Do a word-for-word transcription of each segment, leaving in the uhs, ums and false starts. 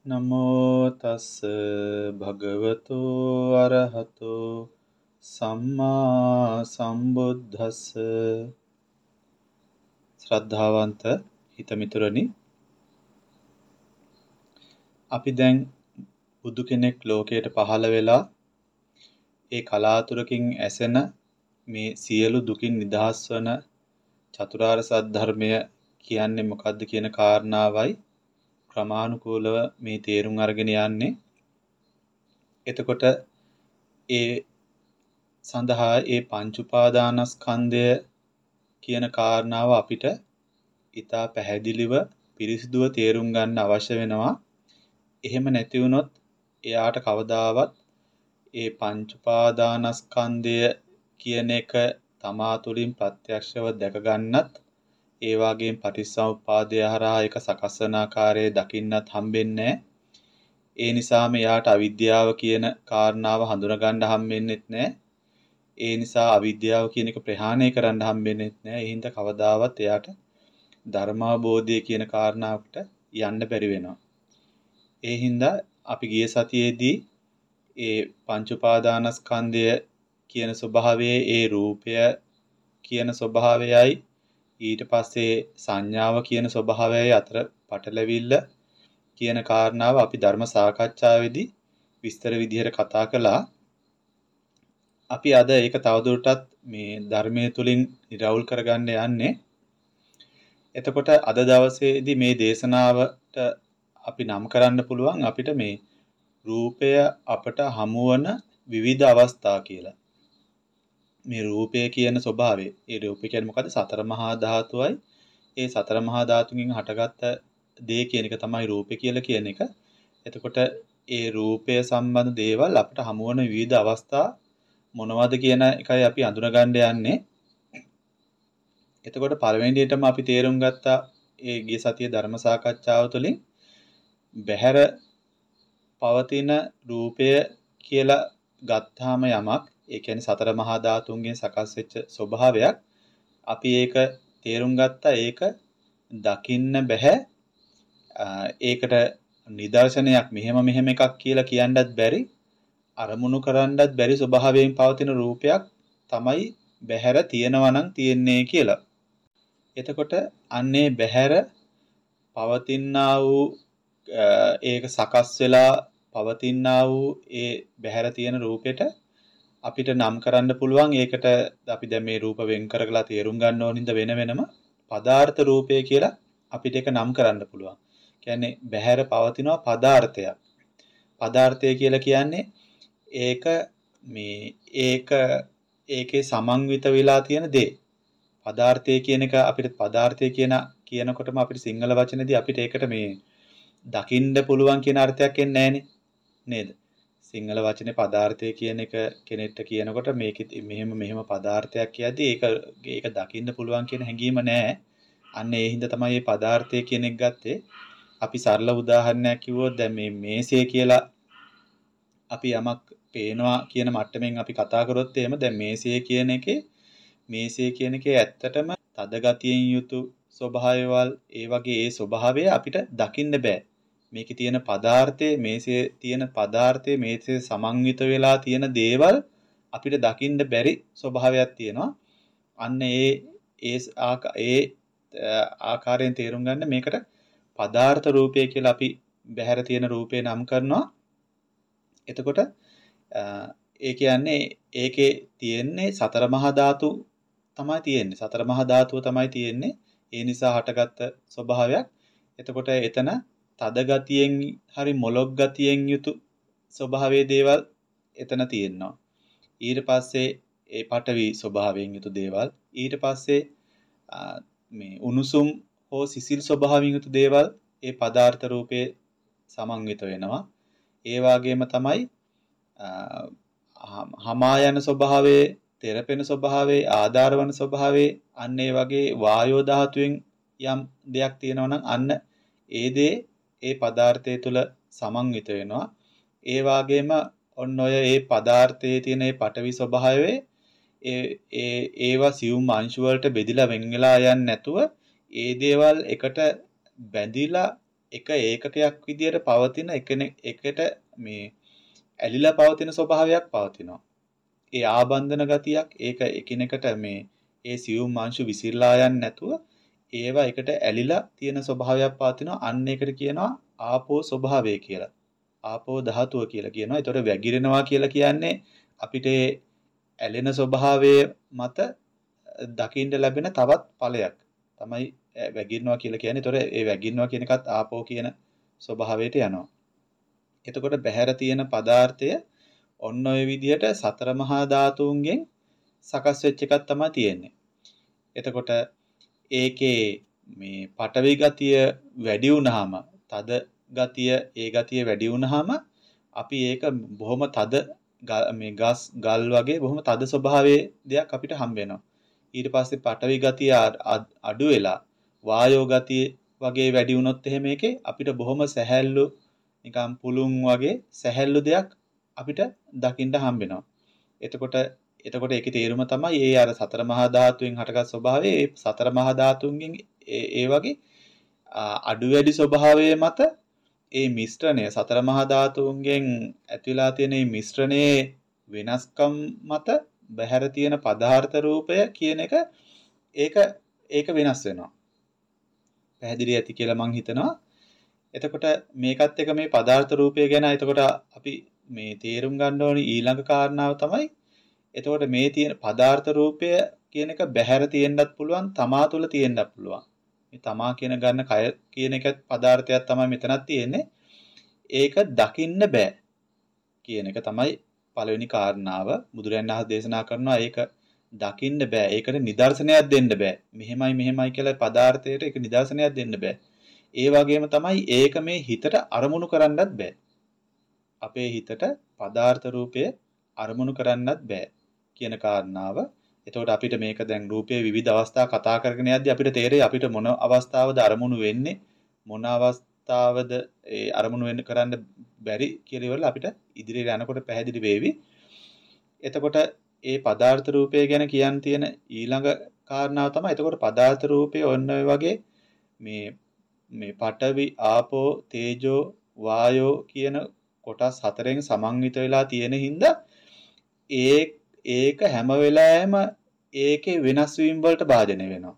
නමෝ තස් භගවතු අරහතෝ සම්මා සම්බුද්දස්ස. ශ්‍රද්ධාවන්ත හිතමිතුරනි, අපි දැන් බුදු කෙනෙක් ලෝකයට පහළ වෙලා ඒ කලාතුරකින් ඇසෙන මේ සියලු දුකින් නිදහස් වන චතුරාර්ය සත්‍ය ධර්මය කියන්නේ මොකක්ද කියන කාරණාවයි ක්‍රමානුකූලව මේ තේරුම් අරගෙන යන්නේ. එතකොට ඒ සඳහා ඒ පංච උපාදානස්කන්ධය කියන කාරණාව අපිට ඉතා පැහැදිලිව පිරිසිදුව තේරුම් ගන්න අවශ්‍ය වෙනවා. එහෙම නැති වුණොත් එයාට කවදාවත් ඒ පංච උපාදානස්කන්ධය කියන එක තමා තුළින් ප්‍රත්‍යක්ෂව දැක ගන්නත්, ඒ වගේම පටිච්චසමුප්පාදය හරහා ඒක සකස් වන ආකාරය දකින්නත් හම්බෙන්නේ නැහැ. ඒ නිසාම එයාට අවිද්‍යාව කියන කාරණාව හඳුනා ගන්න හම්බෙන්නෙත් නැහැ. ඒ නිසා අවිද්‍යාව කියන එක ප්‍රහාණය කරන්න හම්බෙන්නෙත් නැහැ. ඒ හින්දා කවදාවත් එයාට ධර්මාබෝධය කියන කාරණාවට යන්න බැරි වෙනවා. ඒ හින්දා අපි ගිය සතියේදී ඒ පංච උපාදානස්කන්ධය කියන ස්වභාවයේ ඒ රූපය කියන ස්වභාවයයි ඊට පස්සේ සංඥාව කියන ස්වභාවයයි අතර පටලැවිල්ල කියන කාරණාව අපි ධර්ම සාකච්ඡාවේදී විස්තර විදිහට කතා කළා. අපි අද ඒක තවදුරටත් මේ ධර්මයේ තුලින් නිරවුල් කරගන්න යන්නේ. එතකොට අද දවසේදී මේ දේශනාවට අපි නම් කරන්න පුළුවන් අපිට මේ රූපය අපට හමුවන විවිධ අවස්ථා කියලා. මේ රූපය කියන ස්වභාවය, ඒ රූපය කියන්නේ මොකද්ද? සතර මහා ධාතුවයි. ඒ සතර මහා ධාතුන්ගෙන් හටගත්ත දේ කියන එක තමයි රූපය කියලා කියන එක. එතකොට ඒ රූපය සම්බන්ධ දේවල් අපට හමුවන විවිධ අවස්ථා මොනවද කියන එකයි අපි අඳුනගන්න යන්නේ. එතකොට පළවෙනියටම අපි තේරුම් ගත්තා ඒ ගිය සතියේ ධර්ම සාකච්ඡාව තුළින් බහැර පවතින රූපය කියලා ගත්තාම යමක්, ඒ කියන්නේ සතර මහා ධාතුන්ගෙන් සකස් වෙච්ච ස්වභාවයක්. අපි ඒක තේරුම් ගත්තා. ඒක දකින්න බෑ. ඒකට නිදර්ශනයක් මෙහෙම මෙහෙම එකක් කියලා කියන්නත් බැරි, අරමුණු කරන්නත් බැරි ස්වභාවයෙන් පවතින රූපයක් තමයි බහැර තියෙනවා නම් තියෙන්නේ කියලා. එතකොට අන්නේ බහැර පවතිනා වූ ඒක සකස් වෙලා පවතිනා වූ ඒ බහැර තියෙන රූපෙට අපිට නම් කරන්න පුළුවන්. ඒකට අපි දැන් මේ රූප වෙන් කරලා තේරුම් ගන්න ඕනින්ද වෙන වෙනම පදාර්ථ රූපය කියලා අපිට ඒක නම් කරන්න පුළුවන්. කියන්නේ බහැර පවතිනවා පදාර්ථයක්. පදාර්ථය කියලා කියන්නේ ඒක මේ ඒක ඒකේ සමන්විත වෙලා තියෙන දේ. පදාර්ථය කියන එක අපිට පදාර්ථය කියන කියනකොටම අපිට සිංහල වචනේදී අපිට ඒකට මේ දකින්න පුළුවන් කියන අර්ථයක් එන්නේ නැහනේ නේද? සිංහල වචනේ පදාර්ථය කියන එක කෙනෙක්ට කියනකොට මේකෙ මෙහෙම මෙහෙම පදාර්ථයක් කියද්දි ඒක ඒක දකින්න පුළුවන් කියන හැඟීම නැහැ. අන්න ඒ හින්දා තමයි මේ පදාර්ථය කියන එක ගත්තේ. අපි සරල උදාහරණයක් කිව්වොත් දැන් මේ මේසය කියලා අපි යමක් පේනවා කියන මට්ටමින් අපි කතා කරොත් එහෙම දැන් මේසය කියන එකේ මේසය කියන එකේ ඇත්තටම තද ගතියෙන් යුතු ස්වභාවයවල්, ඒ වගේ ඒ ස්වභාවය අපිට දකින්න බෑ. මේකේ තියෙන පදාර්ථයේ මේසේ තියෙන පදාර්ථයේ මේසේ සමන්විත වෙලා තියෙන දේවල් අපිට දකින්න බැරි ස්වභාවයක් තියෙනවා. අන්න ඒ ඒ ඒ ආකාරයෙන් තේරුම් ගන්න මේකට පදාර්ථ රූපය කියලා අපි බහැර තියෙන රූපේ නම් කරනවා. එතකොට ඒ කියන්නේ ඒකේ තියෙන්නේ සතර මහා ධාතු තමයි තියෙන්නේ. සතර මහා ධාතුව තමයි තියෙන්නේ. ඒ නිසා හටගත්ත ස්වභාවයක්. එතකොට එතන තද ගතියෙන් හරි මොලොක් ගතියෙන් යුතු ස්වභාවයේ දේවල් එතන තියෙනවා. ඊට පස්සේ ඒ පඨවි ස්වභාවයෙන් යුතු දේවල්, ඊට පස්සේ මේ උණුසුම් හෝ සිසිල් ස්වභාවයෙන් යුතු දේවල් ඒ පදාර්ථ රූපේ සමන්විත වෙනවා. ඒ වගේම තමයි හමා යන ස්වභාවයේ, තෙරපෙන ස්වභාවයේ, ආධාර වන ස්වභාවයේ, අන්න ඒ වගේ වායෝ ධාතුවෙන් යම් දෙයක් තියෙනවා නම් අන්න ඒ දේ ඒ පදාර්ථය තුල සමන්විත වෙනවා. ඒ වගේම ඔන්න ඔය ඒ පදාර්ථයේ තියෙන ඒ පඨවි ස්වභාවයේ ඒ ඒ ඒවා සියුම් අංශු වලට බෙදිලා වෙන් වෙලා යන්නේ නැතුව ඒ දේවල් එකට බැඳිලා එක ඒකකයක් විදියට පවතින එකනේ එකට මේ ඇලිලා පවතින ස්වභාවයක් පවතිනවා. ඒ ආබන්ධන ගතියක් ඒක එකිනෙකට මේ ඒ සියුම් අංශු විසිරලා යන්නේ නැතුව ඒවා එකට ඇලිලා තියෙන ස්වභාවයක් පවතිනවා. අන්න ඒකට කියනවා ආපෝ ස්වභාවය කියලා. ආපෝ ධාතුව කියලා කියනවා. ඒතකොට වැగిරෙනවා කියලා කියන්නේ අපිට ඇලෙන ස්වභාවයේ මත දකින්න ලැබෙන තවත් ඵලයක් තමයි වැగిරෙනවා කියලා කියන්නේ. ඒතකොට ඒ වැగిරෙනවා කියන එකත් ආපෝ කියන ස්වභාවයට යනවා. එතකොට බහැර තියෙන පදාර්ථය ඔන්න ඔය විදිහට සතර මහා ධාතුන්ගෙන් සකස් වෙච්ච එකක් තමයි තියෙන්නේ. එතකොට ඒකේ මේ පඨවි ගතිය වැඩි වුණාම තද ගතිය ඒ ගතිය වැඩි වුණාම අපි ඒක බොහොම තද මේ ගස් ගල් වගේ බොහොම තද ස්වභාවයේ දෙයක් අපිට හම්බ වෙනවා. ඊට පස්සේ පඨවි ගතිය අඩු වෙලා වායෝ ගතිය වගේ වැඩි වුණොත් එහෙම ඒකේ අපිට බොහොම සැහැල්ලු නිකම් පුළුන් වගේ සැහැල්ලු දෙයක් අපිට දකින්න හම්බ වෙනවා. එතකොට එතකොට ඒකේ තේරුම තමයි ඒ අර සතර මහා ධාතුවෙන් හටගත් ස්වභාවය ඒ සතර මහා ධාතුන්ගෙන් ඒ වගේ අඩු වැඩි ස්වභාවයේ මත ඒ මිශ්‍රණය සතර මහා ධාතුන්ගෙන් ඇතිවලා තියෙන මේ මිශ්‍රණයේ වෙනස්කම් මත බහැර තියෙන පදාර්ථ රූපය කියන එක ඒක ඒක වෙනස් වෙනවා. පැහැදිලි ඇති කියලා මම හිතනවා. එතකොට මේකත් එක මේ පදාර්ථ රූපය ගැන එතකොට අපි මේ තේරුම් ගන්න ඕනි ඊළඟ කාරණාව තමයි එතකොට මේ තියෙන පදාර්ථ රූපය කියන එක බහැර තියෙන්නත් පුළුවන් තමා තුළ තියෙන්නත් පුළුවන්. මේ තමා කියන ගන්න කය කියන එක පදාර්ථයක් තමයි මෙතනක් තියෙන්නේ. ඒක දකින්න බෑ කියන එක තමයි පළවෙනි කාරණාව. බුදුරජාණන් වහන්සේ දේශනා කරනවා ඒක දකින්න බෑ. ඒකට නිදර්ශනයක් දෙන්න බෑ. මෙහෙමයි මෙහෙමයි කියලා පදාර්ථයට ඒක නිදර්ශනයක් දෙන්න බෑ. ඒ වගේම තමයි ඒක මේ හිතට අරමුණු කරන්නත් බෑ. අපේ හිතට පදාර්ථ රූපය අරමුණු කරන්නත් බෑ කියන කාරණාව. එතකොට අපිට මේක දැන් රූපයේ විවිධ අවස්ථා කතා කරගෙන යද්දී අපිට තේරෙයි අපිට මොන අවස්ථාවද අරමුණු වෙන්නේ මොන අවස්ථාවද ඒ අරමුණු වෙන්න කරන්න බැරි කියලා ඉවරලා අපිට ඉදිරියට යනකොට පැහැදිලි වෙවි. එතකොට ඒ පදාර්ථ රූපය ගැන කියන්න තියෙන ඊළඟ කාරණාව තමයි එතකොට පදාර්ථ රූපය ඔන්න ඔය වගේ මේ මේ පඨවි ආපෝ තේජෝ වායෝ කියන කොටස් හතරෙන් සමන්විත වෙලා තියෙන හින්දා ඒ ඒක හැම වෙලාවෙම ඒකේ වෙනස් වීම වලට භාජනය වෙනවා.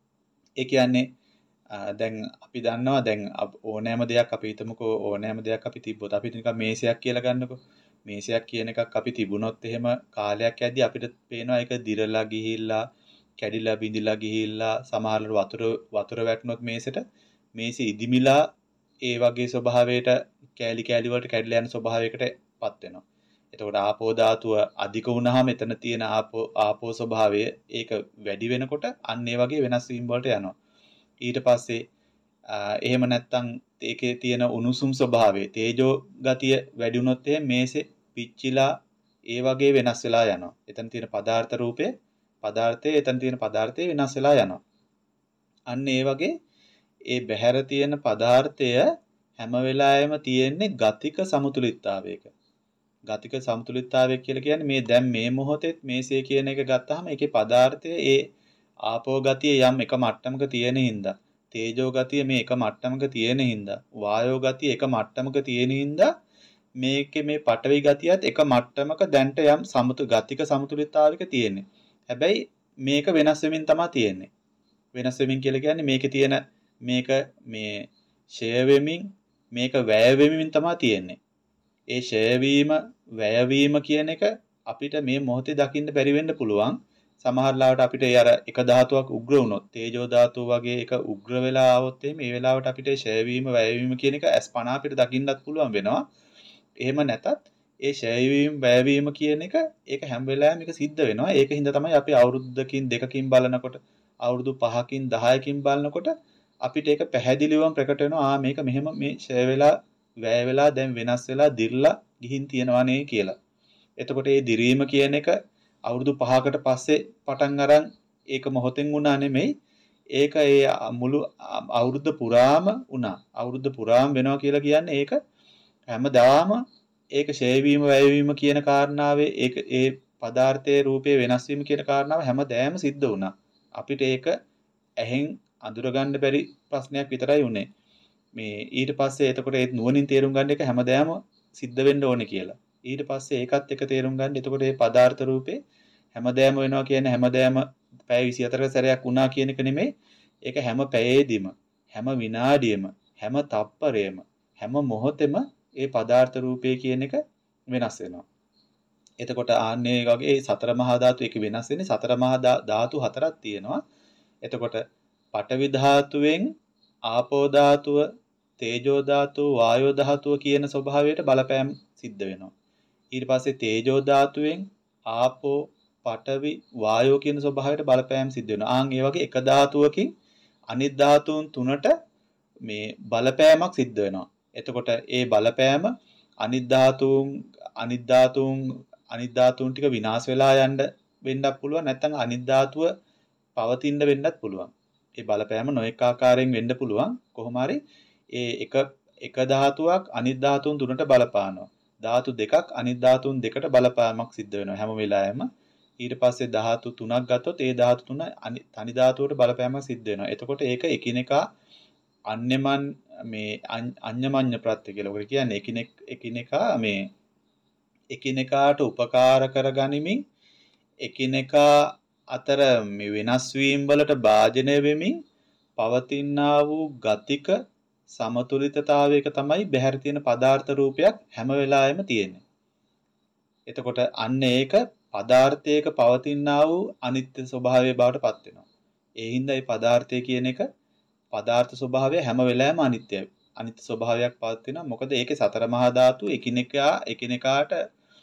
ඒ කියන්නේ දැන් අපි දන්නවා දැන් ඕනෑම දෙයක් අපි හිතමුකෝ ඕනෑම දෙයක් අපි තිබ්බොත් අපි නිකන් මේසයක් කියලා ගන්නකො. මේසයක් කියන එකක් අපි තිබුණොත් එහෙම කාලයක් යද්දී අපිට පේනවා ඒක දිරලා ගිහිල්ලා කැඩිලා බිඳිලා ගිහිල්ලා සමහරවල් වතුර වතුර වැටුනොත් මේසෙට මේසෙ ඉදිමිලා ඒ වගේ ස්වභාවයට කෑලි කෑලි වලට කැඩලා යන ස්වභාවයකටපත් වෙනවා. එතකොට ආපෝ ධාතුව අධික වුණාම එතන තියෙන ආපෝ ආපෝ ස්වභාවය ඒක වැඩි වෙනකොට අන්න ඒ වගේ වෙනස් වීම වලට යනවා. ඊට පස්සේ එහෙම නැත්තම් ඒකේ තියෙන උණුසුම් ස්වභාවය තේජෝ ගතිය වැඩි වුණොත් එහෙම මේසෙ පිච්චිලා ඒ වගේ වෙනස් වෙලා යනවා. එතන තියෙන පදාර්ථ රූපේ පදාර්ථයේ එතන තියෙන පදාර්ථය වෙනස් වෙලා යනවා. අන්න ඒ වගේ ඒ බහැර තියෙන පදාර්ථය හැම වෙලාවෙම තියෙන්නේ ගතික සමතුලිතතාවයක. ගතික සමතුලිතතාවය කියලා කියන්නේ මේ දැන් මේ මොහොතේ මේසේ කියන එක ගත්තාම ඒකේ පදාර්ථය ඒ ආපෝ ගතිය යම් එක මට්ටමක තියෙන හින්දා තේජෝ ගතිය මේ එක මට්ටමක තියෙන හින්දා වායෝ ගතිය එක මට්ටමක තියෙන හින්දා මේකේ මේ පඨවි ගතියත් එක මට්ටමක දැන්ට යම් සමතු ගතික සමතුලිතතාවයක තියෙන්නේ. හැබැයි මේක වෙනස් වෙමින් තමයි තියෙන්නේ. වෙනස් වෙමින් කියලා කියන්නේ මේකේ තියෙන මේක මේ ෂය වෙමින් මේක වැය වෙමින් තමයි තියෙන්නේ. ඒ ෂය වීම වැය වීම කියන එක අපිට මේ මොහොතේ දකින්න බැරි වෙන්න පුළුවන්. සමහර ලාවට අපිට ඒ අර එක ධාතුවක් උග්‍ර වුණොත් තේජෝ ධාතුව වගේ එක උග්‍ර වෙලා ආවොත් එහෙම මේ වෙලාවට අපිට ෂය වීම වැය වීම කියන එක අස්පනා අපිට දකින්නත් පුළුවන් වෙනවා. එහෙම නැතත් ඒ ෂය වීම වැය වීම කියන එක ඒක හැම වෙලාවෙම මේක සිද්ධ වෙනවා. ඒක හින්දා තමයි අපි අවුරුද්දකින් දෙකකින් බලනකොට අවුරුදු පහකින් දහයකින් බලනකොට අපිට ඒක පැහැදිලිවම ප්‍රකට වෙනවා. ආ මේක මෙහෙම මේ ෂය වෙලා වැය වෙලා දැන් වෙනස් වෙලා දිර්ලා ගිහින් තියෙනවානේ කියලා. එතකොට මේ දිරීම කියන එක අවුරුදු පහකට පස්සේ පටන් අරන් ඒක මොහොතෙන් වුණා නෙමෙයි. ඒක ඒ මුළු අවුරුද්ද පුරාම වුණා. අවුරුද්ද පුරාම වෙනවා කියලා කියන්නේ ඒක හැමදාම ඒක ෂය වීම වැය වීම කියන කාරණාවේ ඒක ඒ පදාර්ථයේ රූපේ වෙනස් වීම කියන කාරණාව හැමදාම සිද්ධ වුණා. අපිට ඒක ඇහෙන් අඳුර ගන්න බැරි ප්‍රශ්නයක් විතරයි උනේ. මේ ඊට පස්සේ එතකොට ඒ නුවණින් තේරුම් ගන්න එක හැමදාම සිද්ධ වෙන්න ඕනේ කියලා. ඊට පස්සේ ඒකත් එක තේරුම් ගන්න. එතකොට මේ පදාර්ථ රූපේ හැමදාම වෙනවා කියන්නේ හැමදාම පැය විසිහතරක සැරයක් වුණා කියන එක නෙමෙයි. ඒක හැම පැයේදීම, හැම විනාඩියෙම, හැම තප්පරයේම, හැම මොහොතෙම ඒ පදාර්ථ රූපේ කියන එක වෙනස් වෙනවා. එතකොට ආන්නේ වගේ සතර මහා ධාතු එක වෙනස් වෙන්නේ සතර මහා ධාතු හතරක් තියෙනවා. එතකොට පඨවි ධාතුවෙන් ආපෝ ධාතුව, තේජෝ ධාතුව, වායෝ ධාතුව කියන ස්වභාවයට බලපෑම් සිද්ධ වෙනවා. ඊට පස්සේ තේජෝ ධාතුවෙන් ආපෝ, පඨවි, වායෝ කියන ස්වභාවයට බලපෑම් සිද්ධ වෙනවා. ආන් ඒ වගේ එක ධාතුවකින් අනිත් ධාතුන් තුනට මේ බලපෑමක් සිද්ධ වෙනවා. එතකොට ඒ බලපෑම අනිත් ධාතුන් අනිත් ධාතුන් අනිත් ධාතුන් ටික විනාශ වෙලා යන්න වෙන්නත් පුළුවන්. නැත්නම් අනිත් ධාතුව පවතින්න වෙන්නත් පුළුවන්. ඒ බලපෑම නොඑක ආකාරයෙන් වෙන්න පුළුවන්. කොහොම හරි ඒ එක එක ධාතුවක් අනිත් ධාතුන් තුනට බලපානවා. ධාතු දෙකක් අනිත් ධාතුන් දෙකට බලපෑමක් සිද්ධ වෙනවා හැම වෙලාවෙම. ඊට පස්සේ ධාතු තුනක් ගත්තොත් ඒ ධාතු තුන තනි ධාතුවට බලපෑමක් සිද්ධ වෙනවා. එතකොට ඒක එකිනෙකා අන්‍යමන් මේ අඤ්ඤමඤ්ඤ ප්‍රත්‍ය කියලා ඔකට කියන්නේ එකිනෙක එකිනෙකා මේ එකිනෙකාට උපකාර කරගනිමින් එකිනෙකා අතර මේ වෙනස් වීම වලට භාජනය වෙමින් පවතිනා වූ ගතික සමතුලිතතාවයක තමයි බහැර තියෙන පදාර්ථ රූපයක් හැම වෙලාවෙම තියෙන්නේ. එතකොට අන්න ඒක පදාර්ථයක පවතිනා වූ අනිත්‍ය ස්වභාවය බවට පත් වෙනවා. ඒ හින්දා මේ පදාර්ථය කියන එක පදාර්ථ ස්වභාවය හැම වෙලාවෙම අනිත්‍යයි. අනිත්‍ය ස්වභාවයක් පවත් වෙනවා. මොකද ඒකේ සතර මහා ධාතු එකිනෙකා එකිනෙකාට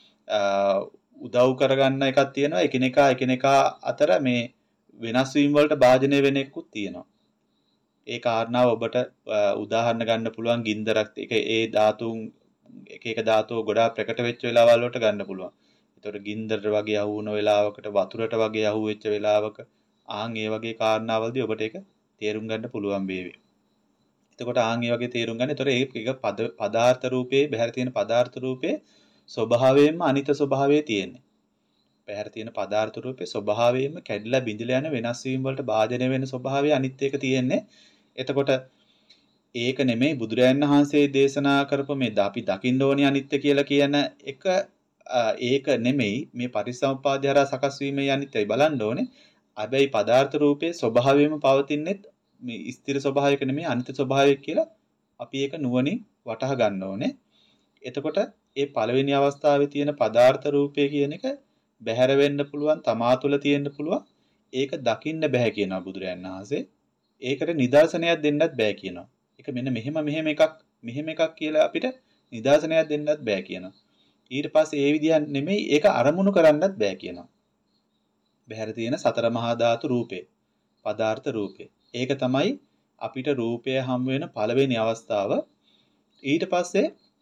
උදව් කරගන්න එකක් තියෙනවා. එකිනෙකා එකිනෙකා අතර මේ වෙනස් වීම වලට භාජනය වෙන එකකුත් තියෙනවා. ඒ කාරණාව ඔබට උදාහරණ ගන්න පුළුවන් ගින්දරක් එක ඒ ධාතුන් එක එක ධාතුව ගොඩාක් ප්‍රකට වෙච්ච වෙලාවල් වලට ගන්න පුළුවන්. ඒතකොට ගින්දර වගේ අහු වුණ වෙලාවකට වතුරට වගේ අහු වෙච්ච වෙලාවක ආන් ඒ වගේ කාරණාවල්දී ඔබට ඒක තේරුම් ගන්න පුළුවන් වේවි. එතකොට ආන් ඒ වගේ තේරුම් ගන්න. ඒතකොට ඒක පද පදාර්ථ රූපේ බහැර තියෙන පදාර්ථ රූපේ ස්වභාවයෙන්ම අනිත්‍ය ස්වභාවයේ තියෙන්නේ. බහැර තියෙන පදාර්ථ රූපේ ස්වභාවයෙන්ම කැඩිලා බිඳිලා යන වෙනස් වීම වලට භාජනය වෙන ස්වභාවය අනිත්‍යයක තියෙන්නේ. එතකොට ඒක නෙමෙයි බුදුරයන් වහන්සේ දේශනා කරපු මේ අපි දකින්න ඕනි අනිත්‍ය කියලා කියන එක ඒක නෙමෙයි මේ පටිච්චසමුප්පාදය හරහා සකස් වීමේ අනිත්‍යයි බලන්න ඕනේ. හැබැයි පදාර්ථ රූපේ ස්වභාවයෙන්ම පවතින්නේ මේ ස්ථිර ස්වභාවයක නෙමෙයි අනිත්‍ය ස්වභාවයක කියලා අපි ඒක නුවණින් වටහා ගන්න ඕනේ. එතකොට ඒ පළවෙනි අවස්ථාවේ තියෙන පදාර්ථ රූපය කියන එක බැහැර වෙන්න පුළුවන්, තමා තුළ තියෙන්න පුළුවන්. ඒක දකින්න බෑ කියනවා බුදුරයන් වහන්සේ. ඒකට නිදර්ශනයක් දෙන්නත් බෑ කියනවා. ඒක මෙන්න මෙහෙම මෙහෙම එකක් මෙහෙම එකක් කියලා අපිට නිදර්ශනයක් දෙන්නත් බෑ කියනවා. ඊට පස්සේ ඒ විදිහ නෙමෙයි ඒක අරමුණු කරන්නත් බෑ කියනවා. බහැර තියෙන සතර මහා ධාතු රූපේ, පදාර්ථ රූපේ. ඒක තමයි අපිට රූපය හම් වෙන පළවෙනි අවස්ථාව. ඊට පස්සේ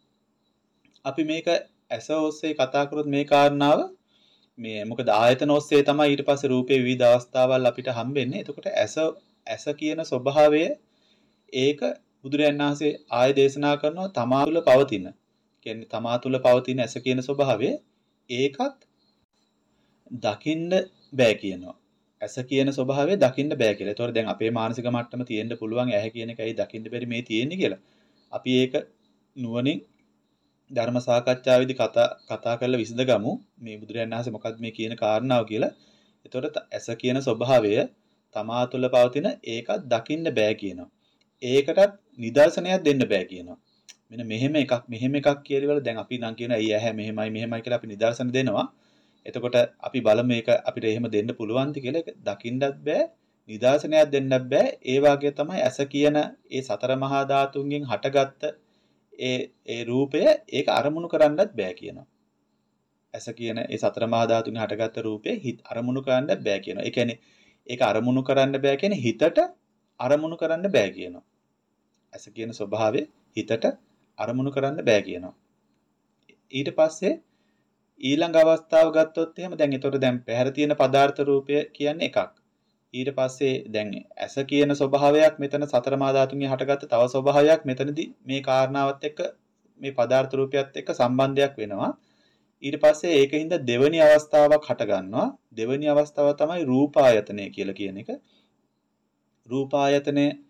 අපි මේක ඇස ඔස්සේ කතා කරොත් මේ කාරණාව මේ මොකද ආයතන ඔස්සේ තමයි ඊට පස්සේ රූපේ විවිධ අවස්ථාවල් අපිට හම්බෙන්නේ. එතකොට ඇස ඇස කියන ස්වභාවය ඒක බුදුරයන් වහන්සේ ආය දේශනා කරනවා තමා තුළ පවතින. කියන්නේ තමා තුළ පවතින ඇස කියන ස්වභාවය ඒකත් දකින්න බෑ කියනවා. ඇස කියන ස්වභාවය දකින්න බෑ කියලා. ඒතකොට දැන් අපේ මානසික මට්ටම තියෙන්න පුළුවන් ඇහැ කියන එකයි දකින්න බැරි මේ තියෙන්නේ කියලා. අපි ඒක නුවණින් ධර්ම සාකච්ඡාවේදී කතා කතා කරලා විසඳගමු. මේ බුදුරයන් වහන්සේ මොකක්ද මේ කියන කාරණාව කියලා. ඒතකොට ඇස කියන ස්වභාවය තමා තුළ පවතින ඒකත් දකින්න බෑ කියනවා. ඒකටත් නිදර්ශනයක් දෙන්න බෑ කියනවා. මෙන්න මෙහෙම එකක් මෙහෙම එකක් කියලා දැන් අපි නම් කියන අය ඇහැ මෙහෙමයි මෙහෙමයි කියලා අපි නිදර්ශන දෙනවා. එතකොට අපි බලමු මේක අපිට එහෙම දෙන්න පුළුවන්ද කියලා. ඒක දකින්නත් බෑ නිදර්ශනයක් දෙන්නත් බෑ. ඒ වගේ තමයි ඇස කියන ඒ සතර මහා ධාතුන්ගෙන් හටගත්ත ඒ ඒ රූපය ඒක අරමුණු කරන්නත් බෑ කියනවා. ඇස කියන ඒ සතර මහා ධාතුන්ගෙන් හටගත්ත රූපේ හිත අරමුණු කරන්නත් බෑ කියනවා. ඒ කියන්නේ ඒක අරමුණු කරන්න බෑ කියන්නේ හිතට අරමුණු කරන්න බෑ කියනවා. ඇස කියන ස්වභාවය හිතට අරමුණු කරන්න බෑ කියනවා. ඊට පස්සේ ඊළඟ අවස්ථාව ගත්තොත් එහෙම දැන් ඒතකොට දැන් පැහැර තියෙන පදාර්ථ රූපය කියන්නේ එකක්. ඊට පස්සේ දැන් ඇස කියන ස්වභාවයක් මෙතන සතර මහා ධාතුන්ගෙන් හටගත්ත තව ස්වභාවයක් මෙතනදී මේ කාරණාවත් එක්ක මේ පදාර්ථ රූපයත් එක්ක සම්බන්ධයක් වෙනවා. ඊට පස්සේ ඒකින්ද දෙවෙනි අවස්ථාවක් හට ගන්නවා. දෙවෙනි අවස්ථාව තමයි රූපායතනය කියලා කියන එක. රූපායතනය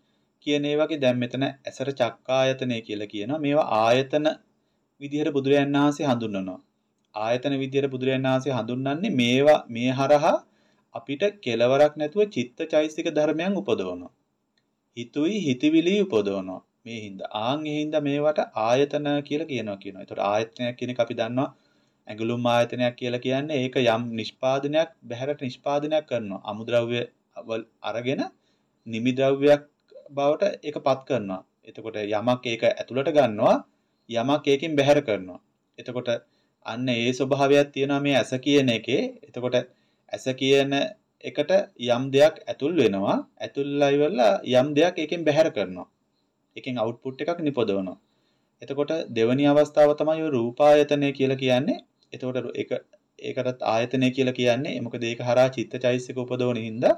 කියන ඒවාගේ දැන් මෙතන ඇසට චක්කායතනය කියලා කියනවා. මේවා ආයතන විදිහට බුදුරජාණන් වහන්සේ හඳුන්වනවා. ආයතන විදිහට බුදුරජාණන් වහන්සේ හඳුන්වන්නේ මේවා මේ හරහා අපිට කෙලවරක් නැතුව චිත්තචෛසික ධර්මයන් උපදවනවා. හිතුයි හිතවිලි උපදවනවා. මේ හින්දා ආන් ඒ හින්දා මේවට ආයතන කියලා කියනවා කියනවා. ඒතකොට ආයතනයක් කියන එක අපි දන්නවා ඇඟලුම් ආයතනයක් කියලා කියන්නේ ඒක යම් නිෂ්පාදනයක් බහැරට නිෂ්පාදනයක් කරනවා. අමුද්‍රව්‍ය අරගෙන නිමිද්‍රව්‍යයක් බවට ඒකපත් කරනවා. එතකොට යමක් ඒක ඇතුළට ගන්නවා යමක් ඒකෙන් බැහැර කරනවා. එතකොට අන්න ඒ ස්වභාවයක් තියෙනවා මේ ඇස කියන එකේ. එතකොට ඇස කියන එකට යම් දෙයක් ඇතුල් වෙනවා. ඇතුල්ලා ඉවරලා යම් දෙයක් ඒකෙන් බැහැර කරනවා. ඒකෙන් අවුට්පුට් එකක් නිපදවනවා. එතකොට දෙවැනි අවස්ථාව තමයි ඔය රූපායතනය කියලා කියන්නේ. එතකොට ඒක ඒකටත් ආයතනය කියලා කියන්නේ. මොකද ඒක හරහා චිත්තචෛසික උපදවන හින්දා.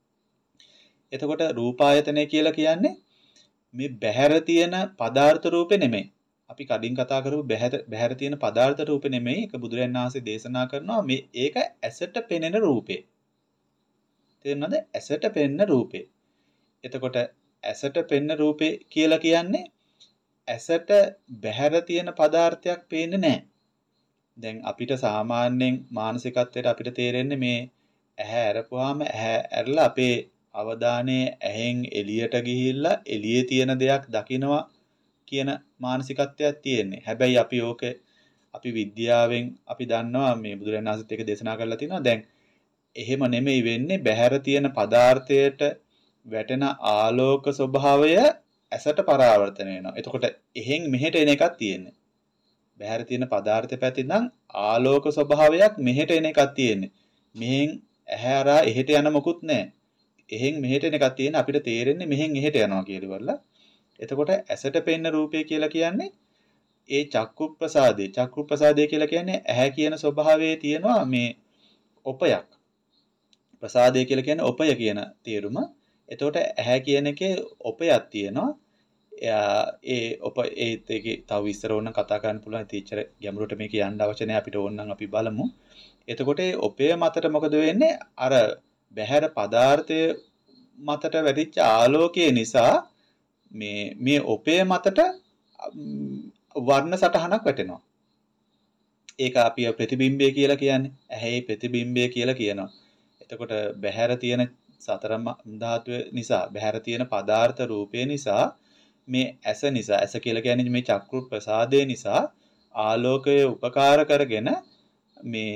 එතකොට රූපායතනය කියලා කියන්නේ මේ බැහැර තියෙන පදාර්ථ රූපේ නෙමෙයි. අපි කඩින් කතා කරපු බැහැර බැහැර තියෙන පදාර්ථ රූපේ නෙමෙයි. ඒක බුදුරජාණන් වහන්සේ දේශනා කරනවා මේ ඒක ඇසට පෙනෙන රූපේ. තේරෙනවද? ඇසට පෙනෙන රූපේ. එතකොට ඇසට පෙනෙන රූපේ කියලා කියන්නේ ඇසට බැහැර තියෙන පදාර්ථයක් පේන්නේ නැහැ. දැන් අපිට සාමාන්‍යයෙන් මානසිකත්වයට අපිට තේරෙන්නේ මේ ඇහැ ඇරපුවාම ඇහැ ඇරලා අපේ අවධානය ඇහෙන් එළියට ගිහිල්ලා එළියේ තියෙන දෙයක් දකිනවා කියන මානසිකත්වයක් තියෙන්නේ. හැබැයි අපි ඕක අපි විද්‍යාවෙන් අපි දන්නවා මේ බුදුරජාණන් වහන්සේත් එක දේශනා කරලා තිනවා. දැන් එහෙම නෙමෙයි වෙන්නේ. බැහැර තියෙන පදාර්ථයට වැටෙන ආලෝක ස්වභාවය ඇසට පරාවර්තන වෙනවා. එතකොට එහෙන් මෙහෙට එන එකක් තියෙන්නේ. බැහැර තියෙන පදාර්ථ පැතිඳන් ආලෝක ස්වභාවයක් මෙහෙට එන එකක් තියෙන්නේ. මෙහෙන් ඇහැ අරා එහෙට යන මොකුත් නැහැ. එහෙන් මෙහෙට එන එකක් තියෙන අපිට තේරෙන්නේ මෙහෙන් එහෙට යනවා කියලා වල. එතකොට ඇසට පෙනෙන රූපය කියලා කියන්නේ ඒ චක්කු ප්‍රසාදේ. චක්කු ප්‍රසාදේ කියලා කියන්නේ ඇහැ කියන ස්වභාවයේ තියෙනවා මේ ඔපයක්. ප්‍රසාදේ කියලා කියන්නේ ඔපය කියන තේරුම. එතකොට ඇහැ කියන එකේ ඔපයක් තියෙනවා. ඒ ඔප ඒත් ඒකේ තව විස්තර ඕන කතා කරන්න පුළුවන්. තීචර ගැඹුරට මේක යන්න අවශ්‍ය නැහැ. අපිට ඕන නම් අපි බලමු. එතකොට ඒ ඔපය මතට මොකද වෙන්නේ? අර බහැර පදාර්ථය මතට වැටිච්ච ආලෝකය නිසා මේ මේ ඔපය මතට වර්ණ සටහනක් වැටෙනවා. ඒක අපි ප්‍රතිබිම්බය කියලා කියන්නේ. ඇහි ප්‍රතිබිම්බය කියලා කියනවා. එතකොට බහැර තියෙන සතර ධාතුව නිසා බහැර තියෙන පදාර්ථ රූපය නිසා මේ ඇස නිසා ඇස කියලා කියන්නේ මේ චක්කු ප්‍රසාදේ නිසා ආලෝකය උපකාර කරගෙන මේ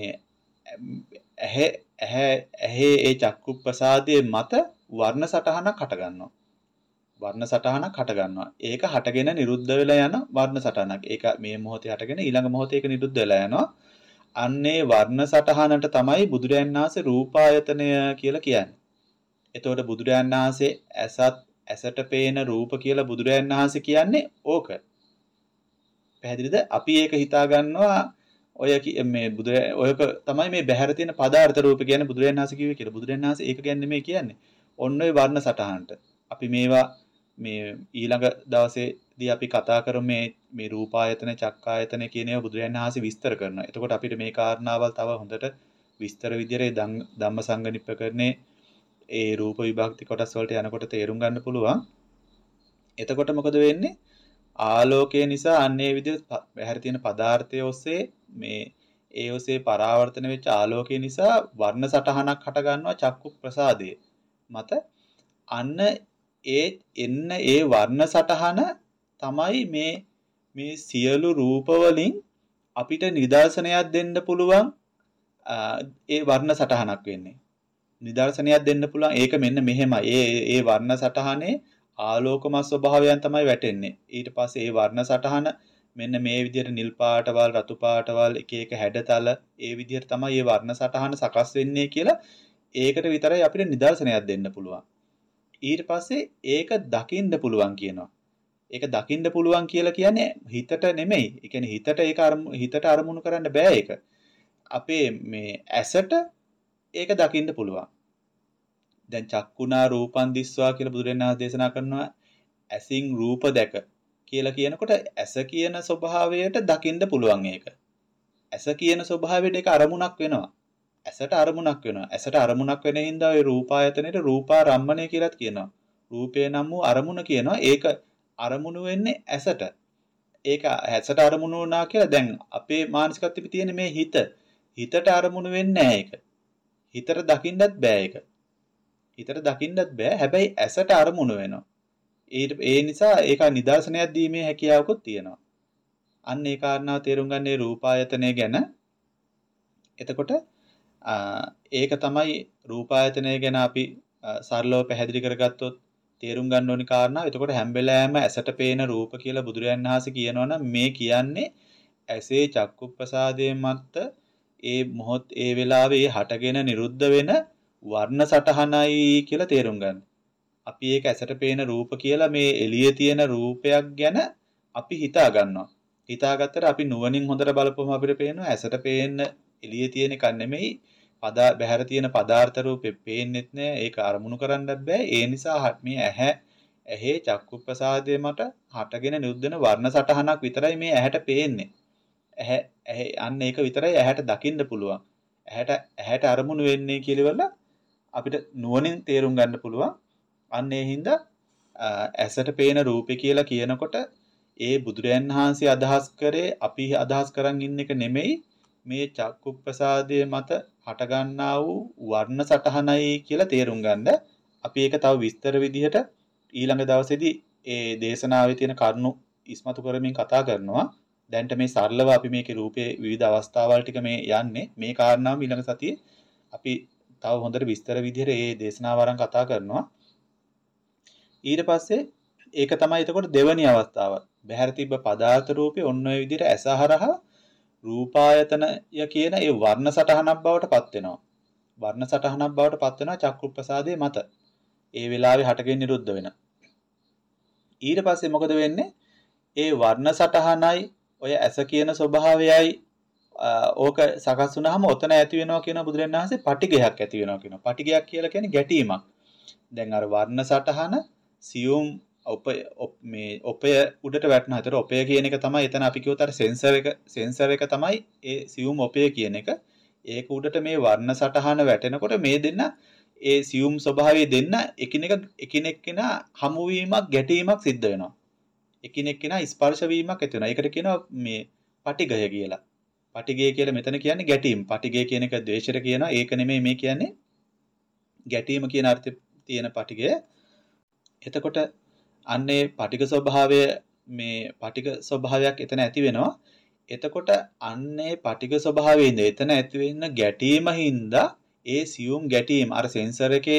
ඇහැ ඇහැ ඇහි ඒ චක්කු ප්‍රසාදයේ මත වර්ණ සටහනක් හට ගන්නවා. වර්ණ සටහනක් හට ගන්නවා. ඒක හටගෙන නිරුද්ධ වෙලා යන වර්ණ සටහනක්. ඒක මේ මොහොතේ හටගෙන ඊළඟ මොහොතේ ඒක නිරුද්ධ වෙලා යනවා. අන්නේ වර්ණ සටහනට තමයි බුදුරජාණන් වහන්සේ රූපායතනය කියලා කියන්නේ. එතකොට බුදුරජාණන් වහන්සේ ඇසත් ඇසට පේන රූප කියලා බුදුරජාණන් වහන්සේ කියන්නේ ඕක. පැහැදිලිද? අපි ඒක හිතා ගන්නවා ඔය මේ බුදු ඔයක තමයි මේ බහැර තියෙන පදාර්ථ රූප කියන්නේ බුදුරජාණන් වහන්සේ කිව්වේ කියලා. බුදුරජාණන් වහන්සේ ඒක කියන්නේ මේ කියන්නේ. ඔන්න ඔය වර්ණ සටහනට. අපි මේවා මේ ඊළඟ දවසේදී අපි කතා කරමු මේ මේ රූපායතන චක්කායතන කියන ඒවා බුදුරජාණන් වහන්සේ විස්තර කරනවා. එතකොට අපිට මේ කාරණාවල් තව හොඳට විස්තර විදිහට ධම්මසංගණිප්පකරණේ ඒ රූප විභක්ති කොටස් වලට යනකොට තේරුම් ගන්න පුළුවන්. එතකොට මොකද වෙන්නේ? ආලෝකය නිසා අන්නේ විදිහට බහැර තියෙන පදාර්ථය ඔස්සේ මේ ඒ ඔස්සේ පරාවර්තන වෙච්ච ආලෝකය නිසා වර්ණ සටහනක් හට ගන්නවා චක්කු ප්‍රසාදයේ මත. අන්න ඒ එන්න ඒ වර්ණ සටහන තමයි මේ මේ සියලු රූප වලින් අපිට නිදර්ශනයක් දෙන්න පුළුවන් ඒ වර්ණ සටහනක් වෙන්නේ. නිදර්ශනයක් දෙන්න පුළුවන් ඒක මෙන්න මෙහෙමයි. ඒ ඒ වර්ණ සටහනේ ආලෝකමත් ස්වභාවයන් තමයි වැටෙන්නේ. ඊට පස්සේ ඒ වර්ණ සටහන මෙන්න මේ විදිහට නිල් පාටවල් රතු පාටවල් එක එක හැඩතල ඒ විදිහට තමයි මේ වර්ණ සටහන සකස් වෙන්නේ කියලා ඒකට විතරයි අපිට නිදර්ශනයක් දෙන්න පුළුවන්. ඊට පස්සේ ඒක දකින්න පුළුවන් කියනවා. ඒක දකින්න පුළුවන් කියලා කියන්නේ හිතට නෙමෙයි. ඒ කියන්නේ හිතට ඒක හිතට අරමුණු කරන්න බෑ ඒක. අපේ මේ ඇසට ඒක දකින්න පුළුවන්. දැන් චක්කුණා රූපං දිස්වා කියලා බුදුරජාණන් වහන්සේ දේශනා කරනවා. ඇසින් රූප දැක කියලා කියනකොට ඇස කියන ස්වභාවයට දකින්න පුළුවන් ඒක. ඇස කියන ස්වභාවයට ඒක අරමුණක් වෙනවා. ඇසට අරමුණක් වෙනවා. ඇසට අරමුණක් වෙන හින්දා ওই රූපායතනෙට රූපාරම්මණය කියලාත් කියනවා. රූපය නම් වූ අරමුණ කියනවා. ඒක අරමුණු වෙන්නේ ඇසට. ඒක ඇසට අරමුණු වුණා කියලා දැන් අපේ මානසිකත්වෙ තියෙන මේ හිත. හිතට අරමුණු වෙන්නේ නැහැ ඒක. හිතට දකින්නත් බෑ ඒක. හිතට දකින්නත් බෑ. හැබැයි ඇසට අරමුණු වෙනවා. ඒ නිසා ඒක නිදර්ශනයක් දීමේ හැකියාවකුත් තියෙනවා. අන්න ඒ කාරණාව තේරුම් ගන්නේ රූපායතනය ගැන. එතකොට ඒක තමයි රූපායතනය ගැන අපි සරලව පැහැදිලි කරගත්තොත් තේරුම් ගන්න ඕනි කාරණා. එතකොට හැම වෙලාවෙම ඇසට පේන රූප කියලා බුදුරජාණන් වහන්සේ කියනවනම් මේ කියන්නේ ඇසේ චක්කුප්‍රසාදයේ මත ඒ මොහොත් ඒ වෙලාවේ හටගෙන නිරුද්ධ වෙන වර්ණ සටහනයි කියලා තේරුම් ගන්න. අපි ඒක ඇසට පේන රූප කියලා මේ එළියේ තියෙන රූපයක් ගැන අපි හිතා ගන්නවා. හිතාගත්තට අපි නුවණින් හොඳට බලපුවම අපිට පේනවා ඇසට පේන එළියේ තියෙන එක නෙමෙයි පදා බහැර තියෙන පදාර්ථ රූපෙ පේන්නෙත් නෑ. ඒක අරමුණු කරන්නත් බෑ. ඒ නිසා මේ ඇහැ ඇහි චක්කුප්‍රසාදයේ මත හටගෙන නිරුද්ධ වෙන වර්ණ සටහනක් විතරයි මේ ඇහැට පේන්නේ. ඇහැ ඇහැ අන්න ඒක විතරයි ඇහැට දකින්න පුළුවන්. ඇහැට ඇහැට අරමුණු වෙන්නේ කියලා අපිට නුවණින් තේරුම් ගන්න පුළුවන්. අන්න ඒ හින්දා ඇසට පේන රූපේ කියලා කියනකොට ඒ බුදුරයන් වහන්සේ අදහස් කරේ අපි අදහස් කරන් ඉන්න එක නෙමෙයි මේ චක්කුප්‍රසාදයේ මත හටගන්නා වූ වර්ණ සටහනයි කියලා තේරුම් ගන්න. අපි ඒක තව විස්තර විදිහට ඊළඟ දවසේදී ඒ දේශනාවේ තියෙන කරුණු ඉස්මතු කරමින් කතා කරනවා. දැන්ට මේ සරලව අපි මේකේ රූපේ විවිධ අවස්ථාවල් ටික මේ යන්නේ. මේ කාරණාව ඊළඟ සතියේ අපි තව හොඳට විස්තර විදිහට මේ දේශනාව අරන් කතා කරනවා. ඊට පස්සේ ඒක තමයි එතකොට දෙවැනි අවස්ථාව. බහැර තිබ්බ පදාර්ථ රූපේ ඔන්න ඔය විදිහට ඇසහරහා රූපායතනය කියන ඒ වර්ණ සටහනක් බවට පත් වෙනවා. වර්ණ සටහනක් බවට පත් වෙනවා චක්කුප්‍රසාදයේ මත. ඒ වෙලාවේ හටගෙන නිරුද්ධ වෙන. ඊට පස්සේ මොකද වෙන්නේ? ඒ වර්ණ සටහනයි ඔය ඇස කියන ස්වභාවයයි ඕක සකස් වුණාම ඔතන ඇති වෙනවා කියන බුදුරජාණන් වහන්සේ පටිඝයක් ඇති වෙනවා කියනවා. පටිඝයක් කියලා කියන්නේ ගැටීමක්. දැන් අර වර්ණ සටහන සියුම් ඔපය මේ ඔපය උඩට වැටෙනවා. ඒතර ඔපය කියන එක තමයි එතන අපි කිව්වොත් අර සෙන්සර් එක සෙන්සර් එක තමයි ඒ සියුම් ඔපය කියන එක. ඒක උඩට මේ වර්ණ සටහන වැටෙනකොට මේ දෙන්න ඒ සියුම් ස්වභාවය දෙන්න එකිනෙක එකිනෙක කෙනා හමු වීමක් ගැටීමක් සිද්ධ වෙනවා. එකිනෙක කෙනා ස්පර්ශ වීමක් ඇති වෙනවා. ඒකට කියනවා මේ පටිඝය කියලා. පටිඝය කියලා මෙතන කියන්නේ ගැටීම. පටිඝය කියන එක ද්වේෂයට කියනවා. ඒක නෙමෙයි මේ කියන්නේ ගැටීම කියන අර්ථය තියෙන පටිඝය. එතකොට අන්නේ පටිඝ ස්වභාවය මේ පටිඝ ස්වභාවයක් එතන ඇති වෙනවා. එතකොට අන්නේ පටිඝ ස්වභාවයෙන් එතන ඇති වෙන ගැටීම හින්දා ඒ සියුම් ගැටීම අර සෙන්සර් එකේ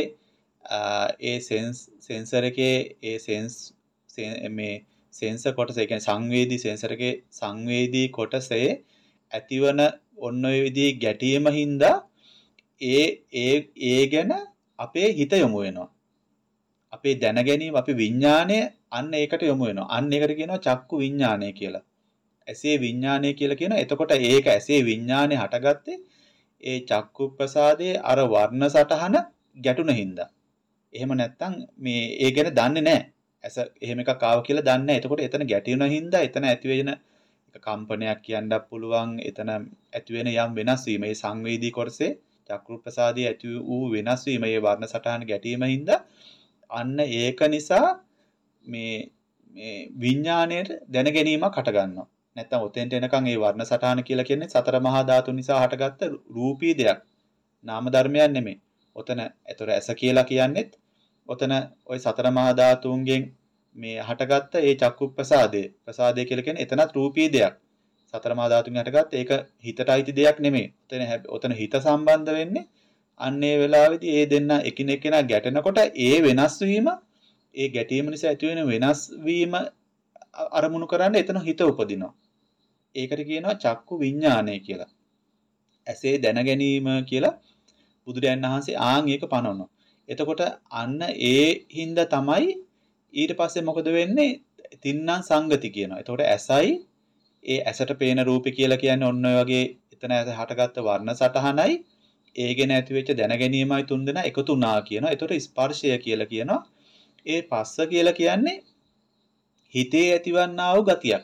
ඒ සෙන්ස් සෙන්සර් එකේ ඒ සෙන්ස් මේ සෙන්සර් කොටස ඒ කියන්නේ සංවේදී සෙන්සර් එකේ සංවේදී කොටසේ ඇතිවන ඔන්න ඔය විදිහේ ගැටීම හින්දා ඒ ඒ ඒ ගැන අපේ හිත යොමු වෙනවා. අපේ දැන ගැනීම අපේ විඥාණය අන්න ඒකට යොමු වෙනවා. අන්න ඒකට කියනවා චක්කු විඥාණය කියලා. ඇසේ විඥාණය කියලා කියනවා. එතකොට ඒක ඇසේ විඥාණය හටගත්තේ ඒ චක්කු ප්‍රසාදයේ අර වර්ණ සටහන ගැටුණ හින්දා. එහෙම නැත්තම් මේ ඒ ගැන දන්නේ නැහැ. ඇස එහෙම එකක් ආව කියලා දන්නේ නැහැ. එතකොට එතන ගැටුණ හින්දා එතන ඇති වෙන එක කම්පනයක් කියන්නත් පුළුවන්. එතන ඇති වෙන යම් වෙනස් වීම. මේ සංවේදී කොටසේ චක්කු ප්‍රසාදයේ ඇති වූ වෙනස් වීම. මේ වර්ණ සටහන ගැටීම හින්දා අන්න ඒක නිසා මේ මේ විඥාණයට දැන ගැනීමක් හට ගන්නවා. නැත්තම් ඔතෙන්ට එනකන් ඒ වර්ණ සටහන කියලා කියන්නේ සතර මහා ධාතු නිසා හටගත්ත රූපී දෙයක්. නාම ධර්මයක් නෙමෙයි. ඔතන ඒතර ඇස කියලා කියන්නේත් ඔතන ওই සතර මහා ධාතුන්ගෙන් මේ හටගත්ත ඒ චක්කු ප්‍රසාදේ. ප්‍රසාදේ කියලා කියන්නේ එතනත් රූපී දෙයක්. සතර මහා ධාතුන්ගෙන් හටගත්ත ඒක හිතට අයිති දෙයක් නෙමෙයි. ඔතන ඔතන හිත සම්බන්ධ වෙන්නේ අන්නේ වෙලාවේදී ඒ දෙන්න එකිනෙක කෙනා ගැටෙනකොට ඒ වෙනස් වීම ඒ ගැටීම නිසා ඇති වෙන වෙනස් වීම අරමුණු කරන්න එතන හිත උපදිනවා. ඒකට කියනවා චක්කු විඥානය කියලා. ඇසේ දැන ගැනීම කියලා බුදුරජාණන් වහන්සේ ආන් ඒක පනවනවා. එතකොට අන්න ඒ හින්දා තමයි ඊට පස්සේ මොකද වෙන්නේ? තින්නම් සංගති කියනවා. එතකොට ඇසයි ඒ ඇසට පේන රූපේ කියලා කියන්නේ ඔන්න ඔය වගේ එතන හටගත්ත වර්ණ සටහනයි ඒගෙන ඇති වෙච්ච දැන ගැනීමයි තුන්දෙනා එකතු වුණා කියනවා. ඒතකොට ස්පර්ශය කියලා කියනවා. ඒ පස්ස කියලා කියන්නේ හිතේ ඇතිවන්නා වූ ගතියක්.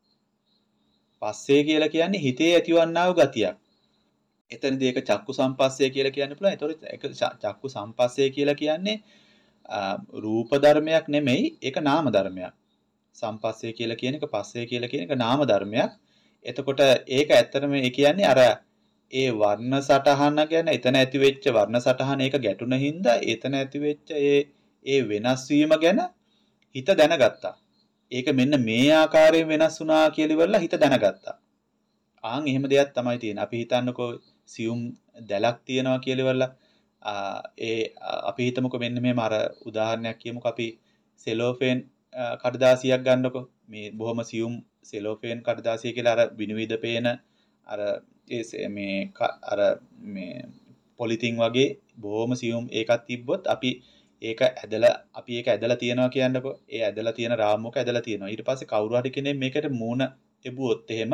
පස්සේ කියලා කියන්නේ හිතේ ඇතිවන්නා වූ ගතියක්. එතනදී ඒක චක්කු සම්පස්සේ කියලා කියන්න පුළුවන්. ඒතකොට ඒක චක්කු සම්පස්සේ කියලා කියන්නේ රූප ධර්මයක් නෙමෙයි, ඒක නාම ධර්මයක්. සම්පස්සේ කියලා කියන එක පස්සේ කියලා කියන එක නාම ධර්මයක්. එතකොට ඒක ඇත්තටම ඒ කියන්නේ අර ඒ වර්ණ සටහන ගැන එතන ඇති වෙච්ච වර්ණ සටහන ඒක ගැටුණ හින්දා එතන ඇති වෙච්ච ඒ ඒ වෙනස් වීම ගැන හිත දැනගත්තා. ඒක මෙන්න මේ ආකාරයෙන් වෙනස් වුණා කියලා ඉවරලා හිත දැනගත්තා. ආන් එහෙම දෙයක් තමයි තියෙන්නේ. අපි හිතන්නකෝ සියුම් දැලක් තියනවා කියලා ඉවරලා ඒ අපි හිතමුකෝ මෙන්න මෙහෙම අර උදාහරණයක් කියමුකෝ අපි සෙලෝෆේන් කඩදාසියක් ගන්නකො මේ බොහොම සියුම් සෙලෝෆේන් කඩදාසිය කියලා අර විනිවිද පේන අර ඒ මේ අර මේ පොලිතින් වගේ බොහොම සියුම් එකක් තිබ්බොත් අපි ඒක ඇදලා අපි ඒක ඇදලා තියනවා කියන්නකො ඒ ඇදලා තියෙන රාමුවක ඇදලා තියනවා ඊට පස්සේ කවුරු හරි කෙනෙක් මේකට මූණ එබුවොත් එහෙම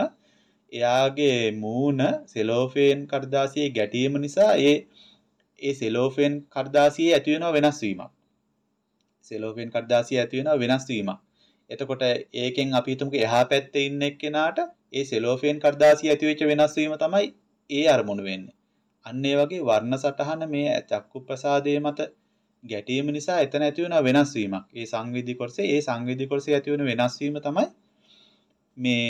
එයාගේ මූණ සෙලෝෆේන් කඩදාසියේ ගැටීම නිසා ඒ ඒ සෙලෝෆේන් කඩදාසියේ ඇති වෙන වෙනස් වීමක් සෙලෝෆේන් කඩදාසියේ ඇති වෙන වෙනස් වීමක් එතකොට ඒකෙන් අපි හිතමුකෝ එහා පැත්තේ ඉන්න එක්කෙනාට ඒ සෙලෝෆේන් කඩදාසිය ඇති වෙච්ච වෙනස් වීම තමයි ඒ අරමුණු වෙන්නේ. අන්න ඒ වගේ වර්ණ සටහන මේ චක්කු ප්‍රසාදයේ මත ගැටීම නිසා එතන ඇති වෙන වෙනස් වීමක්. ඒ සංවේදී කොටසේ ඒ සංවේදී කොටසේ ඇති වෙන වෙනස් වීම තමයි මේ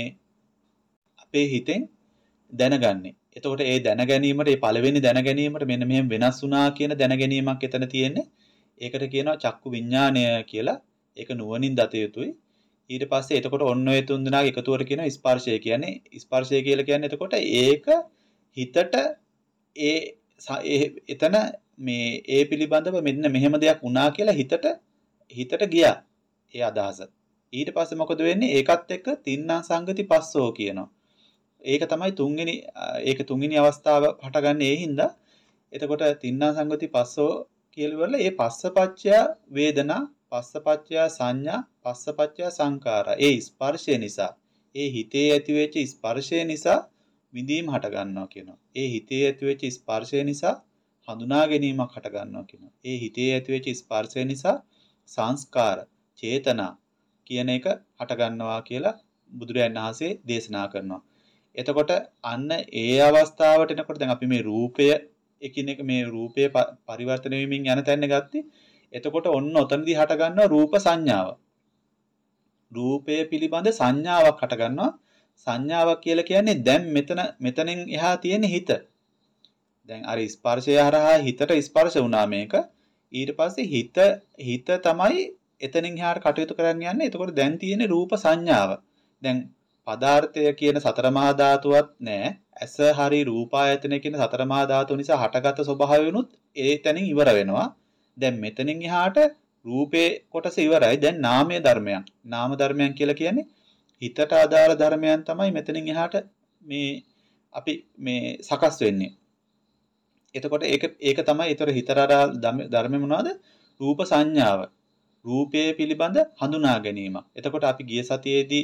අපේ හිතෙන් දැනගන්නේ. එතකොට ඒ දැන ගැනීමට ඒ පළවෙනි දැන ගැනීමට මෙන්න මෙහෙම වෙනස් වුණා කියන දැන ගැනීමක් එතන තියෙන්නේ. ඒකට කියනවා චක්කු විඥානය කියලා. ඒක නුවණින් දත යුතුයි. ඊට පස්සේ එතකොට ඔන්න ඔය තුන් දෙනාගේ එකතුවට කියන ස්පර්ශය කියන්නේ ස්පර්ශය කියලා කියන්නේ එතකොට ඒක හිතට ඒ එතන මේ ඒ පිළිබඳව මෙන්න මෙහෙම දෙයක් වුණා කියලා හිතට හිතට ගියා ඒ අදහස. ඊට පස්සේ මොකද වෙන්නේ? ඒකත් එක්ක තින්නා සංගති පස්සෝ කියනවා. ඒක තමයි තුන්වෙනි ඒක තුන්වෙනි අවස්ථාව හටගන්නේ ඒ හින්දා. එතකොට තින්නා සංගති පස්සෝ කියලා ඉවරලා ඒ පස්සපච්චය වේදනා පස්සපච්චය සංඥා පස්සපච්චය සංකාරා ඒ ස්පර්ශය නිසා ඒ හිතේ ඇතිවෙච්ච ස්පර්ශය නිසා විඳීම හට ගන්නවා කියනවා. ඒ හිතේ ඇතිවෙච්ච ස්පර්ශය නිසා හඳුනා ගැනීමක් හට ගන්නවා කියනවා. ඒ හිතේ ඇතිවෙච්ච ස්පර්ශය නිසා සංස්කාර චේතනා කියන එක හට ගන්නවා කියලා බුදුරජාණන් වහන්සේ දේශනා කරනවා. එතකොට අන්න ඒ අවස්ථාවට එනකොට දැන් අපි මේ රූපය එකිනෙක මේ රූපය පරිවර්තන වෙමින් යන තැන ගත්තී. එතකොට ඔන්න ඔතනදී හට ගන්නවා රූප සංඥාව. රූපය පිළිබඳ සංඥාවක් හට ගන්නවා. සංඥාවක් කියලා කියන්නේ දැන් මෙතන මෙතනින් එහා තියෙන හිත. දැන් අර ස්පර්ශය හරහා හිතට ස්පර්ශ වුණා මේක. ඊට පස්සේ හිත හිත තමයි එතනින් එහාට කටයුතු කරන්න යන්නේ. එතකොට දැන් තියෙන රූප සංඥාව. දැන් පදාර්ථය කියන සතර මහා ධාතුවත් නැහැ. ඇස හරි රූපායතන කියන සතර මහා ධාතු නිසා හටගත් ස්වභාවයනුත් ඒතනින් ඉවර වෙනවා. දැන් මෙතනින් එහාට රූපේ කොටස ඉවරයි. දැන් නාමයේ ධර්මයන්. නාම ධර්මයන් කියලා කියන්නේ හිතට අදාළ ධර්මයන් තමයි මෙතනින් එහාට මේ අපි මේ සකස් වෙන්නේ. එතකොට ඒක ඒක තමයි ඊතර හිතට අදාළ ධර්ම මොනවද? රූප සංඥාව. රූපයේ පිළිබඳ හඳුනා ගැනීම. එතකොට අපි ගිය සතියේදී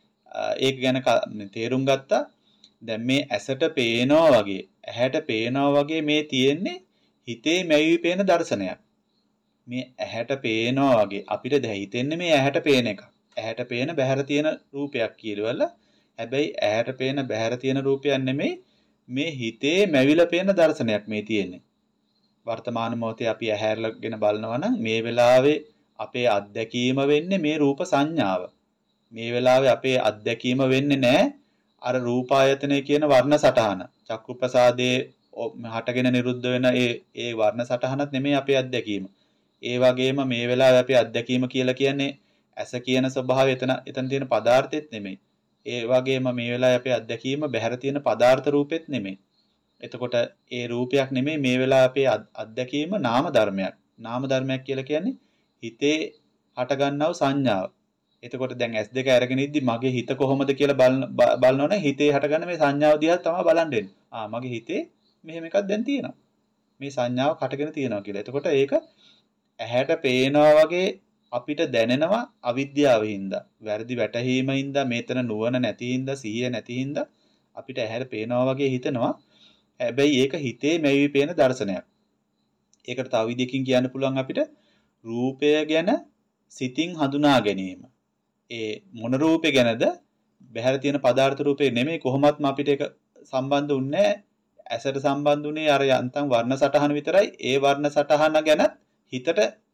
ඒක ගැන තේරුම් ගත්තා. දැන් මේ ඇසට පේනවා වගේ, ඇහැට පේනවා වගේ මේ තියෙන්නේ හිතේ මැවි පේන දර්ශනයක්. මේ ඇහැට පේනවා වගේ අපිට දැන් හිතෙන්නේ මේ ඇහැට පේන එක. ඇහැට පේන බහැර තියෙන රූපයක් කියලා. හැබැයි ඇහැට පේන බහැර තියෙන රූපයක් නෙමෙයි මේ හිතේ මැවිලා පේන දර්ශනයක් මේ තියෙන්නේ. වර්තමාන මොහොතේ අපි ඇහැරලාගෙන බලනවා නම් මේ වෙලාවේ අපේ අත්දැකීම වෙන්නේ මේ රූප සංඥාව. මේ වෙලාවේ අපේ අත්දැකීම වෙන්නේ නැහැ අර රූපායතනය කියන වර්ණ සටහන. චක්කු ප්‍රසාදයේ හටගෙන නිරුද්ධ වෙන ඒ ඒ වර්ණ සටහනත් නෙමෙයි අපේ අත්දැකීම. ඒ වගේම මේ වෙලාවේ අපේ අත්දැකීම කියලා කියන්නේ ඇස කියන ස්වභාවය එතන එතන තියෙන පදාර්ථෙත් නෙමෙයි. ඒ වගේම මේ වෙලාවේ අපේ අත්දැකීම බහැර තියෙන පදාර්ථ රූපෙත් නෙමෙයි. එතකොට ඒ රූපයක් නෙමෙයි මේ වෙලාවේ අපේ අත්දැකීම නාම ධර්මයක්. නාම ධර්මයක් කියලා කියන්නේ හිතේ හටගන්නා වූ සංඥාව. එතකොට දැන් ඇස් දෙක අරගෙන ඉද්දි මගේ හිත කොහොමද කියලා බලනවනේ හිතේ හටගන්න මේ සංඥාව දිහා තමයි බලන්නේ. ආ මගේ හිතේ මෙහෙම එකක් දැන් තියෙනවා. මේ සංඥාව හටගෙන තියෙනවා කියලා. එතකොට ඒක ඇහැට පේනවා වගේ අපිට දැනෙනවා අවිද්‍යාව හින්දා. වැරදි වැටහීම හින්දා මේතන නුවණ නැති හින්දා සිහිය නැති හින්දා අපිට ඇහැට පේනවා වගේ හිතෙනවා. හැබැයි ඒක හිතේ මැවි පේන දර්ශනයක්. ඒකට තව විදිහකින් කියන්න පුළුවන් අපිට රූපය ගැන සිතින් හඳුනා ගැනීම. ඒ මොන රූපේ ගැනද බහැර තියෙන පදාර්ථ රූපේ නෙමෙයි කොහොමත්ම අපිට ඒක සම්බන්ධ වුන්නේ ඇසට සම්බන්ධ උනේ අර යන්තම් වර්ණ සටහන විතරයි. ඒ වර්ණ සටහන ගැන හිතට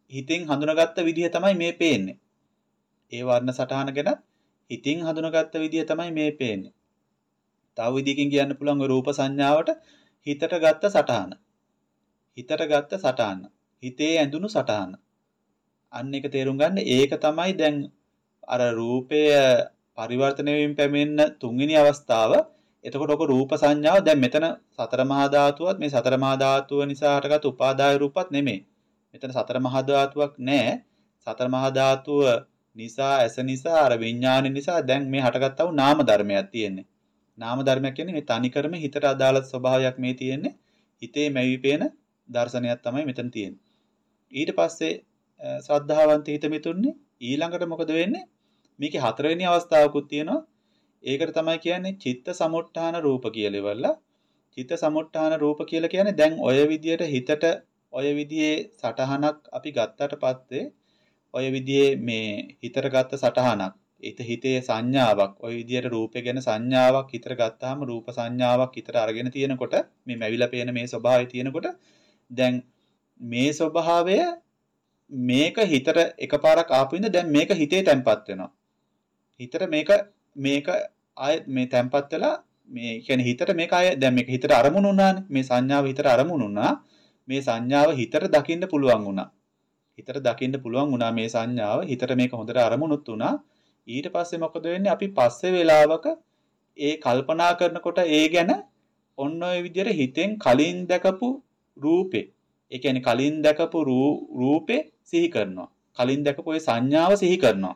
හිතෙන් හඳුනාගත්ත විදිහ තමයි මේ පේන්නේ. ඒ වර්ණ සටහන ගැන හිතින් හඳුනාගත්ත විදිහ තමයි මේ පේන්නේ. තව විදිහකින් කියන්න පුළුවන් රූප සංඥාවට හිතට ගත්ත සටහන. හිතට ගත්ත සටහන. හිතේ ඇඳුණු සටහන. අන්න එක තේරුම් ගන්න. ඒක තමයි දැන් අර රූපය පරිවර්තනය වෙමින් පැමිණෙන තුන්වෙනි අවස්ථාව. එතකොට ඔක රූප සංඥාව දැන් මෙතන සතර මහා ධාතුවත් මේ සතර මහා ධාතුව නිසා හටගත් උපාදාය රූපත් නෙමෙයි. මෙතන සතර මහා ධාතුවක් නැහැ. සතර මහා ධාතුව නිසා ඇස නිසා අර විඥාන නිසා දැන් මේ හටගත්තා වූ නාම ධර්මයක් තියෙන්නේ. නාම ධර්මයක් කියන්නේ මේ තනිකරම හිතට අදාළ ස්වභාවයක් මේ තියෙන්නේ. හිතේ මැවි පේන දර්ශනයක් තමයි මෙතන තියෙන්නේ. ඊට පස්සේ ශ්‍රද්ධාවන්ත හිත මිතුන්නේ ඊළඟට මොකද වෙන්නේ? මේකේ හතරවෙනි අවස්ථාවකුත් තියෙනවා. ඒකට තමයි කියන්නේ චිත්ත සමුට්ඨාන රූප කියලා ඉවරලා. චිත්ත සමුට්ඨාන රූප කියලා කියන්නේ දැන් ඔය විදියට හිතට ඔය විදිහේ සටහනක් අපි ගත්තට පස්සේ ඔය විදිහේ මේ හිතට ගත්ත සටහනක් හිත හිතේ සංඥාවක් ඔය විදියට රූපේ ගැන සංඥාවක් හිතට ගත්තාම රූප සංඥාවක් හිතට අරගෙන තියෙනකොට මේ මැවිලා පේන මේ ස්වභාවය තියෙනකොට දැන් මේ ස්වභාවය මේක හිතට එකපාරක් ආපු ඉඳ දැන් මේක හිතේ තැම්පත් වෙනවා. හිතට මේක මේක ආය මේ තැම්පත් වෙලා මේ කියන්නේ හිතට මේක ආය දැන් මේක හිතට අරමුණු වුණානේ. මේ සංඥාව හිතට අරමුණු වුණා. මේ සංඥාව හිතට දකින්න පුළුවන් වුණා. හිතට දකින්න පුළුවන් වුණා මේ සංඥාව. හිතට මේක හොඳට අරමුණුත් වුණා. ඊට පස්සේ මොකද වෙන්නේ? අපි පස්සේ වෙලාවක ඒ කල්පනා කරනකොට ඒ ගැන ඔන්න ඔය විදිහට හිතෙන් කලින් දැකපු රූපේ. ඒ කියන්නේ කලින් දැකපු රූපේ සිහි කරනවා. කලින් දැකපු ඒ සංඥාව සිහි කරනවා.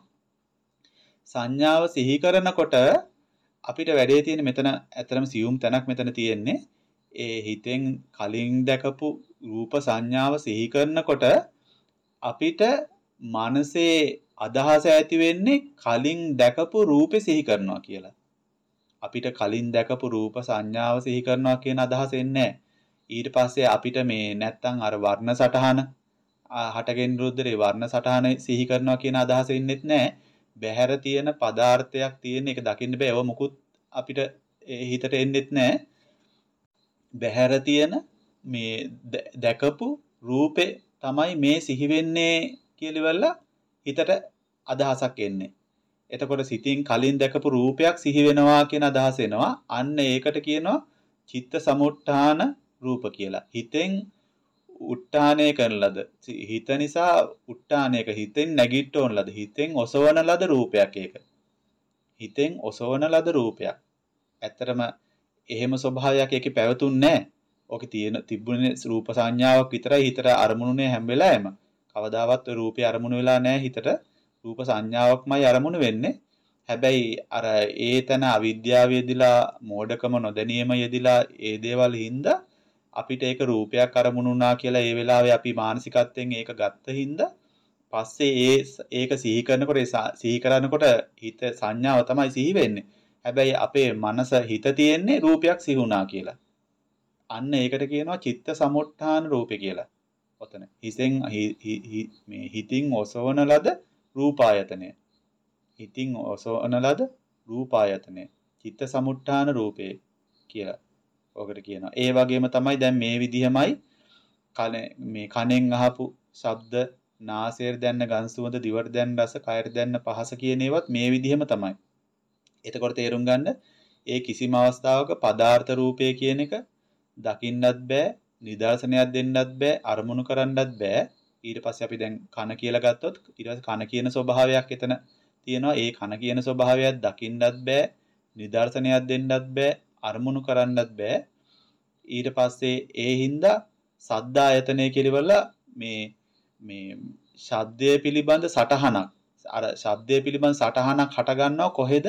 සංඥාව සිහි කරනකොට අපිට වැඩේ තියෙන මෙතන ඇතරම සියුම් තැනක් මෙතන තියෙන්නේ. ඒ හිතෙන් කලින් දැකපු රූප සංඥාව සිහි කරනකොට අපිට මනසේ අදහස ඇති වෙන්නේ කලින් දැකපු රූපේ සිහි කරනවා කියලා. අපිට කලින් දැකපු රූප සංඥාව සිහි කරනවා කියන අදහස එන්නේ නැහැ. ඊට පස්සේ අපිට මේ නැත්තම් අර වර්ණ සටහන හටගෙන රුද්දේ වර්ණ සටහන සිහි කරනවා කියන අදහස එන්නේත් නැහැ. බහැර තියෙන පදාර්ථයක් තියෙන එක දකින්න බෑ. ඒව මුකුත් අපිට හිතට එන්නේත් නැහැ. බහැර තියෙන මේ දැකපු රූපේ තමයි මේ සිහි වෙන්නේ කියලා ඉවරලා හිතට අදහසක් එන්නේ. එතකොට සිතින් කලින් දැකපු රූපයක් සිහි වෙනවා කියන අදහස එනවා. අන්න ඒකට කියනවා චිත්ත සමුට්ඨාන රූප කියලා. හිතෙන් උට්ටාණය කරන ලද හිත නිසා උට්ටාණයක හිතෙන් නැගිට්ටෝන ලද හිතෙන් ඔසවන ලද රූපයක් ඒක. හිතෙන් ඔසවන ලද රූපයක්. ඇත්තටම එහෙම ස්වභාවයක් ඒකේ පැවතුන්නේ නැහැ. ඕකේ තියෙන තිබුණේ රූප සංඥාවක් විතරයි හිතට අරමුණුනේ හැම වෙලාවෙම. කවදාවත් ඔය රූපේ අරමුණු වෙලා නැහැ හිතට. රූප සංඥාවක්මයි අරමුණු වෙන්නේ. හැබැයි අර ඒතන අවිද්‍යාව යෙදිලා මෝඩකම නොදැනීම යෙදිලා ඒ දේවල් හින්දා අපිට ඒක රූපයක් අරමුණු වුණා කියලා ඒ වෙලාවේ අපි මානසිකත්වයෙන් ඒක ගත්ත හින්දා පස්සේ ඒ ඒක සිහි කරනකොට සිහි කරනකොට හිත සංඥාව තමයි සිහි වෙන්නේ. හැබැයි අපේ මනස හිත තියෙන්නේ රූපයක් සිහි වුණා කියලා. අන්න ඒකට කියනවා චිත්ත සමුට්ඨාන රූපේ කියලා. ඔතන හිතෙන් මේ හිතින් ඔසවන ලද රූපායතනය. හිතින් ඔසවන ලද රූපායතනය. චිත්ත සමුට්ඨාන රූපේ කියලා. ඔකට කියනවා. ඒ වගේම තමයි දැන් මේ විදිහමයි කන මේ කනෙන් අහපු ශබ්ද, නාසයෙන් දැනන ගඳ සුවඳ, දිවට දැනන රස, කයට දැනන පහස කියන ඒවත් මේ විදිහම තමයි. එතකොට තේරුම් ගන්න ඒ කිසිම අවස්ථාවක පදාර්ථ රූපය කියන එක දකින්නත් බෑ, නිදර්ශනයක් දෙන්නත් බෑ, අරමුණු කරන්නත් බෑ. ඊට පස්සේ අපි දැන් කන කියලා ගත්තොත් ඊට පස්සේ කන කියන ස්වභාවයක් එතන තියෙනවා. ඒ කන කියන ස්වභාවයක් දකින්නත් බෑ, නිදර්ශනයක් දෙන්නත් බෑ, අරමුණු කරන්නත් බෑ. ඊට පස්සේ ඒ හින්දා සද්ද ආයතනය කියලා මේ මේ ශබ්දය පිළිබඳ සටහනක් අර ශබ්දය පිළිබඳ සටහනක් හට ගන්නවා කොහෙද?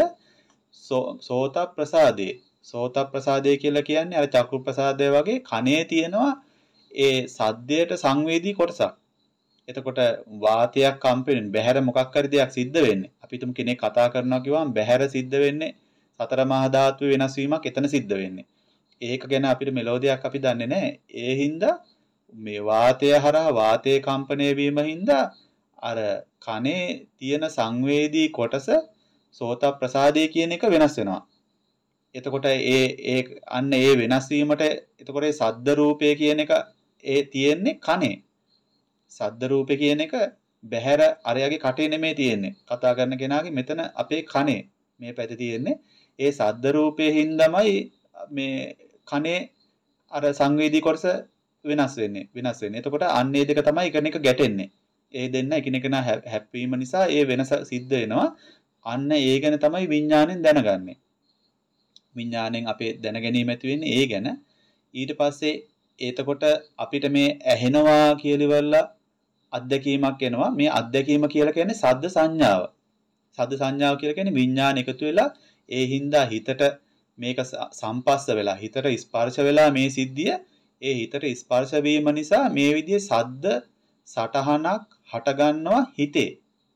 සෝත ප්‍රසාදේ. සෝත ප්‍රසාදේ කියලා කියන්නේ අර චක්කු ප්‍රසාදය වගේ කනේ තියෙනවා ඒ සද්දයට සංවේදී කොටසක්. එතකොට වාතයක් කම්පෙන්නේ බහැර මොකක් හරි දෙයක් සිද්ධ වෙන්නේ. අපි තුමු කෙනෙක් කතා කරනවා කිව්වම බහැර සිද්ධ වෙන්නේ සතර මහා ධාතු වෙනස් වීමක් එතන සිද්ධ වෙන්නේ. ඒක ගැන අපිට මෙලෝදියක් අපි දන්නේ නැහැ. ඒ හින්දා මේ වාතය හරහා වාතයේ කම්පණය වීම හින්දා අර කනේ තියෙන සංවේදී කොටස සෝත ප්‍රසාදේ කියන එක වෙනස් වෙනවා. එතකොට ඒ ඒ අන්න ඒ වෙනස් වීමට එතකොට ඒ සද්ද රූපය කියන එක ඒ තියෙන්නේ කනේ. සද්ද රූපේ කියන එක බහැර අරයාගේ කටේ නෙමෙයි තියෙන්නේ. කතා කරන කෙනාගේ මෙතන අපේ කනේ මේ පැත්තේ තියෙන්නේ. ඒ සද්ද රූපයේ හින්දාමයි මේ කනේ අර සංවේදී කොටස වෙනස් වෙන්නේ. වෙනස් වෙන්නේ. එතකොට අන්න ඒ දෙක තමයි එකිනෙක ගැටෙන්නේ. ඒ දෙන්න එකිනෙකන හැප්පීම නිසා ඒ වෙනස සිද්ධ වෙනවා. අන්න ඒ ගැන තමයි විඥාණයෙන් දැනගන්නේ. විඥාණයෙන් අපේ දැනගැනීම ඇති වෙන්නේ ඒ ගැන. ඊට පස්සේ එතකොට අපිට මේ ඇහෙනවා කියලිවල අත්දැකීමක් එනවා. මේ අත්දැකීම කියලා කියන්නේ සද්ද සංඥාව. සද්ද සංඥාව කියලා කියන්නේ විඥාන එකතු වෙලා ඒ හින්දා හිතට මේක සම්පස්ස වෙලා හිතට ස්පර්ශ වෙලා මේ සිද්ධිය ඒ හිතට ස්පර්ශ වීම නිසා මේ විදිහේ සද්ද සටහනක් හටගන්නවා හිතේ.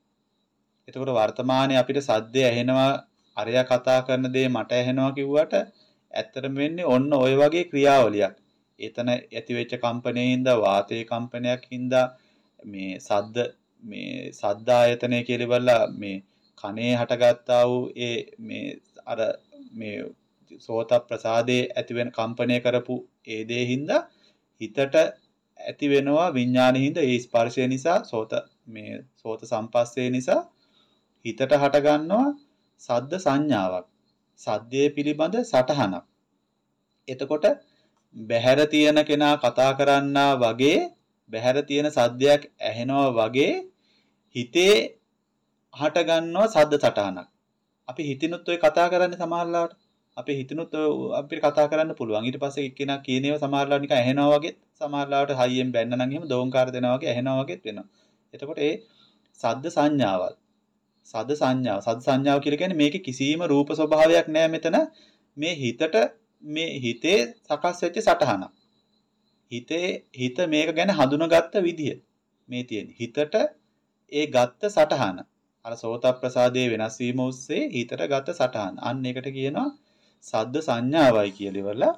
එතකොට වර්තමානයේ අපිට සද්දය ඇහෙනවා අරයා කතා කරන දේ මට ඇහෙනවා කිව්වට ඇත්තටම වෙන්නේ ඔන්න ඔය වගේ ක්‍රියාවලියක්. එතන ඇතිවෙච්ච කම්පණයෙන් හින්දා වාතයේ කම්පනයක් හින්දා මේ සද්ද මේ සද්ද ආයතනය කියලා මේ කනේ හටගත්තා වූ ඒ මේ අර මේ සෝත ප්‍රසාදේ ඇති වෙන කම්පණය කරපු ඒ දේ හින්දා හිතට ඇති වෙනවා විඥානෙ හින්දා ඒ ස්පර්ශය නිසා සෝත මේ සෝත සම්පස්සේ නිසා හිතට හට ගන්නවා සද්ද සංඥාවක්. සද්දයේ පිළිබඳ සටහනක්. එතකොට බහැර තියෙන කෙනා කතා කරන්නා වගේ බහැර තියෙන සද්දයක් ඇහෙනවා වගේ හිතේ හට ගන්නවා සද්ද සටහනක්. අපි හිතිනුත් ඔය කතා කරන්නේ සමහරලාට අපි හිතනොත් අපිට කතා කරන්න පුළුවන්. ඊට පස්සේ එක්කෙනා කියන ඒවා සමහරලාට නිකන් ඇහෙනවා වගේ සමහරලාට හයියෙන් බැන්න නම් එහෙම දෝංකාර දෙනවා වගේ ඇහෙනවා වගේත් වෙනවා. එතකොට ඒ සද්ද සංඥාවල් සද්ද සංඥාව සද්ද සංඥාව කියලා කියන්නේ මේකේ කිසිම රූප ස්වභාවයක් නැහැ මෙතන. මේ හිතට මේ හිතේ සකස් වෙච්ච සටහනක්. හිතේ හිත මේක ගැන හඳුනාගත්ත විදිය මේ තියෙන. හිතට ඒ ගත්ත සටහන අර සෝත ප්‍රසාදයේ වෙනස් වීම ඔස්සේ හිතට ගත්ත සටහන. අන්න ඒකට කියනවා සද්ද සංඥාවයි කියලා ඉවරලා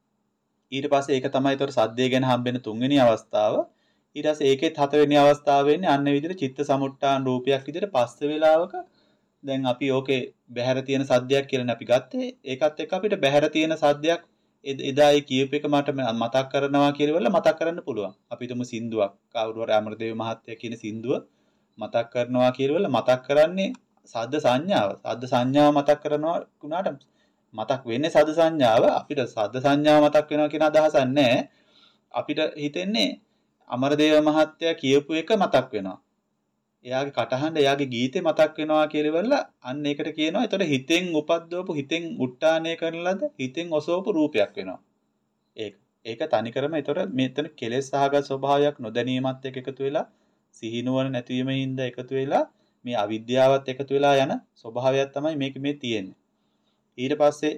ඊට පස්සේ ඒක තමයි ඒතර සද්දේ ගැන හම්බෙන තුන්වෙනි අවස්ථාව. ඊට පස්සේ ඒකෙත් හතරවෙනි අවස්ථාව වෙන්නේ අන්න විදිහට චිත්ත සමුට්ඨාන රූපයක් විදිහට පස්ස වේලාවක දැන් අපි ඕකේ බහැර තියෙන සද්දයක් කියලා අපි ගත්තේ. ඒකත් එක්ක අපිට බහැර තියෙන සද්දයක් එදා ඒ කියූප එක මට මතක් කරනවා කියලා මතක් කරන්න පුළුවන්. අපි තුමු සින්දුවක් කවුරු හරි අමරදේව මහත්තයා කියන සින්දුව මතක් කරනවා කියලා මතක් කරන්නේ සද්ද සංඥාව. සද්ද සංඥාව මතක් කරනවා කුණාට මතක් වෙන්නේ සද්ද සංඥාව. අපිට සද්ද සංඥාව මතක් වෙනවා කියන අදහසක් නැහැ. අපිට හිතෙන්නේ අමරදේව මහත්තයා කියපු එක මතක් වෙනවා. එයාගේ කටහඬ එයාගේ ගීතේ මතක් වෙනවා කියලා ඉවරලා අන්න ඒකට කියනවා. ඒතකොට හිතෙන් උපද්දවපු හිතෙන් උට්ටාණය කරන ලද හිතෙන් ඔසවපු රූපයක් වෙනවා. ඒක ඒක තනිකරම ඒතකොට මෙතන කෙලෙස් සහගත ස්වභාවයක් නොදැනීමත් එක්ක එකතු වෙලා සිහිනුවන නැතිවීම හින්දා එකතු වෙලා මේ අවිද්‍යාවත් එකතු වෙලා යන ස්වභාවයක් තමයි මේක මේ තියෙන්නේ. ඊට පස්සේ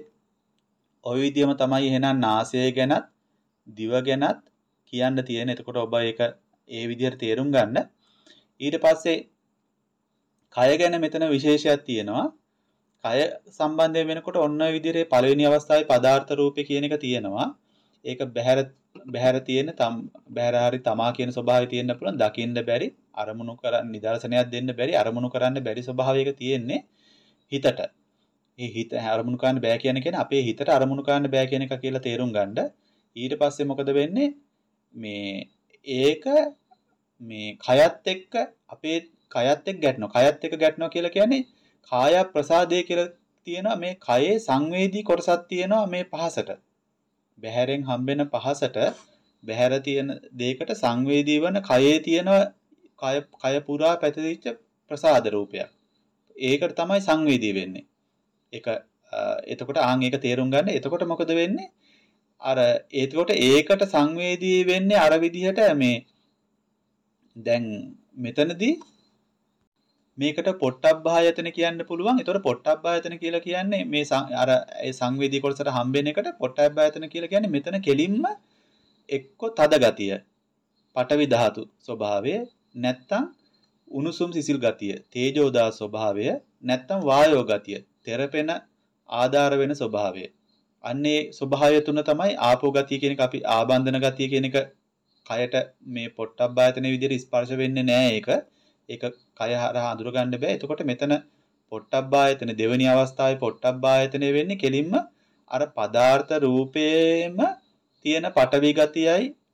ওই විදියම තමයි එහෙනම් නාසය ගැනත් දිව ගැනත් කියන්න තියෙන. එතකොට ඔබ ඒක ඒ විදිහට තේරුම් ගන්න. ඊට පස්සේ කය ගැන මෙතන විශේෂයක් තියෙනවා. කය සම්බන්ධයෙන් වෙනකොට ඔන්න ඔය විදිහේ පළවෙනි අවස්ථාවේ පදාර්ථ රූපේ කියන එක තියෙනවා. ඒක බහැර බහැර තියෙන තම බහැර හරි තමා කියන ස්වභාවය තියෙන්න පුළුවන්. දකින්න බැරි අරමුණු කරන්න නිදර්ශනයක් දෙන්න බැරි අරමුණු කරන්න බැරි ස්වභාවයක තියෙන්නේ හිතට. ඒ හිත අරමුණු කරන්න බෑ කියන කෙනා අපේ හිතට අරමුණු කරන්න බෑ කියන එක කියලා තේරුම් ගන්න. ඊට පස්සේ මොකද වෙන්නේ? මේ ඒක මේ කයත් එක්ක අපේ කයත් එක්ක ගැටෙනවා. කයත් එක්ක ගැටෙනවා කියලා කියන්නේ කාය ප්‍රසාදේ කියලා තියෙනවා. මේ කයේ සංවේදී කොටසක් තියෙනවා මේ පහසට. බහැරෙන් හම්බෙන පහසට බහැර තියෙන දෙයකට සංවේදී වන කයේ තියෙන කය කය පුරා පැතිරිච්ච ප්‍රසාද රූපයක්. ඒකට තමයි සංවේදී වෙන්නේ. ඒක එතකොට ආන් ඒක තේරුම් ගන්න. එතකොට මොකද වෙන්නේ? අර එතකොට ඒකට සංවේදී වෙන්නේ අර විදිහට මේ දැන් මෙතනදී මේකට පොට්ටබ්බායතන කියන්න පුළුවන්. ඒතකොට පොට්ටබ්බායතන කියලා කියන්නේ මේ අර ඒ සංවේදී කොටසට හම්බෙන එකට පොට්ටබ්බායතන කියලා කියන්නේ මෙතන කෙලින්ම එක්ක තද ගතිය, පටවි ධාතු ස්වභාවය, නැත්තම් උණුසුම් සිසිල් ගතිය, තේජෝදා ස්වභාවය, නැත්තම් වායෝ ගතිය, තෙරපෙන ආධාර වෙන ස්වභාවය. අන්නේ ස්වභාවය තුන තමයි ආපෝ ගතිය කියන එක අපි ආබන්ධන ගතිය කියන එක කයට මේ පොට්ටබ්බායතන විදිහට ස්පර්ශ වෙන්නේ නැහැ ඒක. ඒක කය හරහා අඳුර ගන්න බෑ. එතකොට මෙතන පොට්ටබ්බායතන දෙවෙනි අවස්ථාවේ පොට්ටබ්බායතනෙ වෙන්නේ කෙලින්ම අර පදාර්ථ රූපේම තියෙන පටවි ගතියයි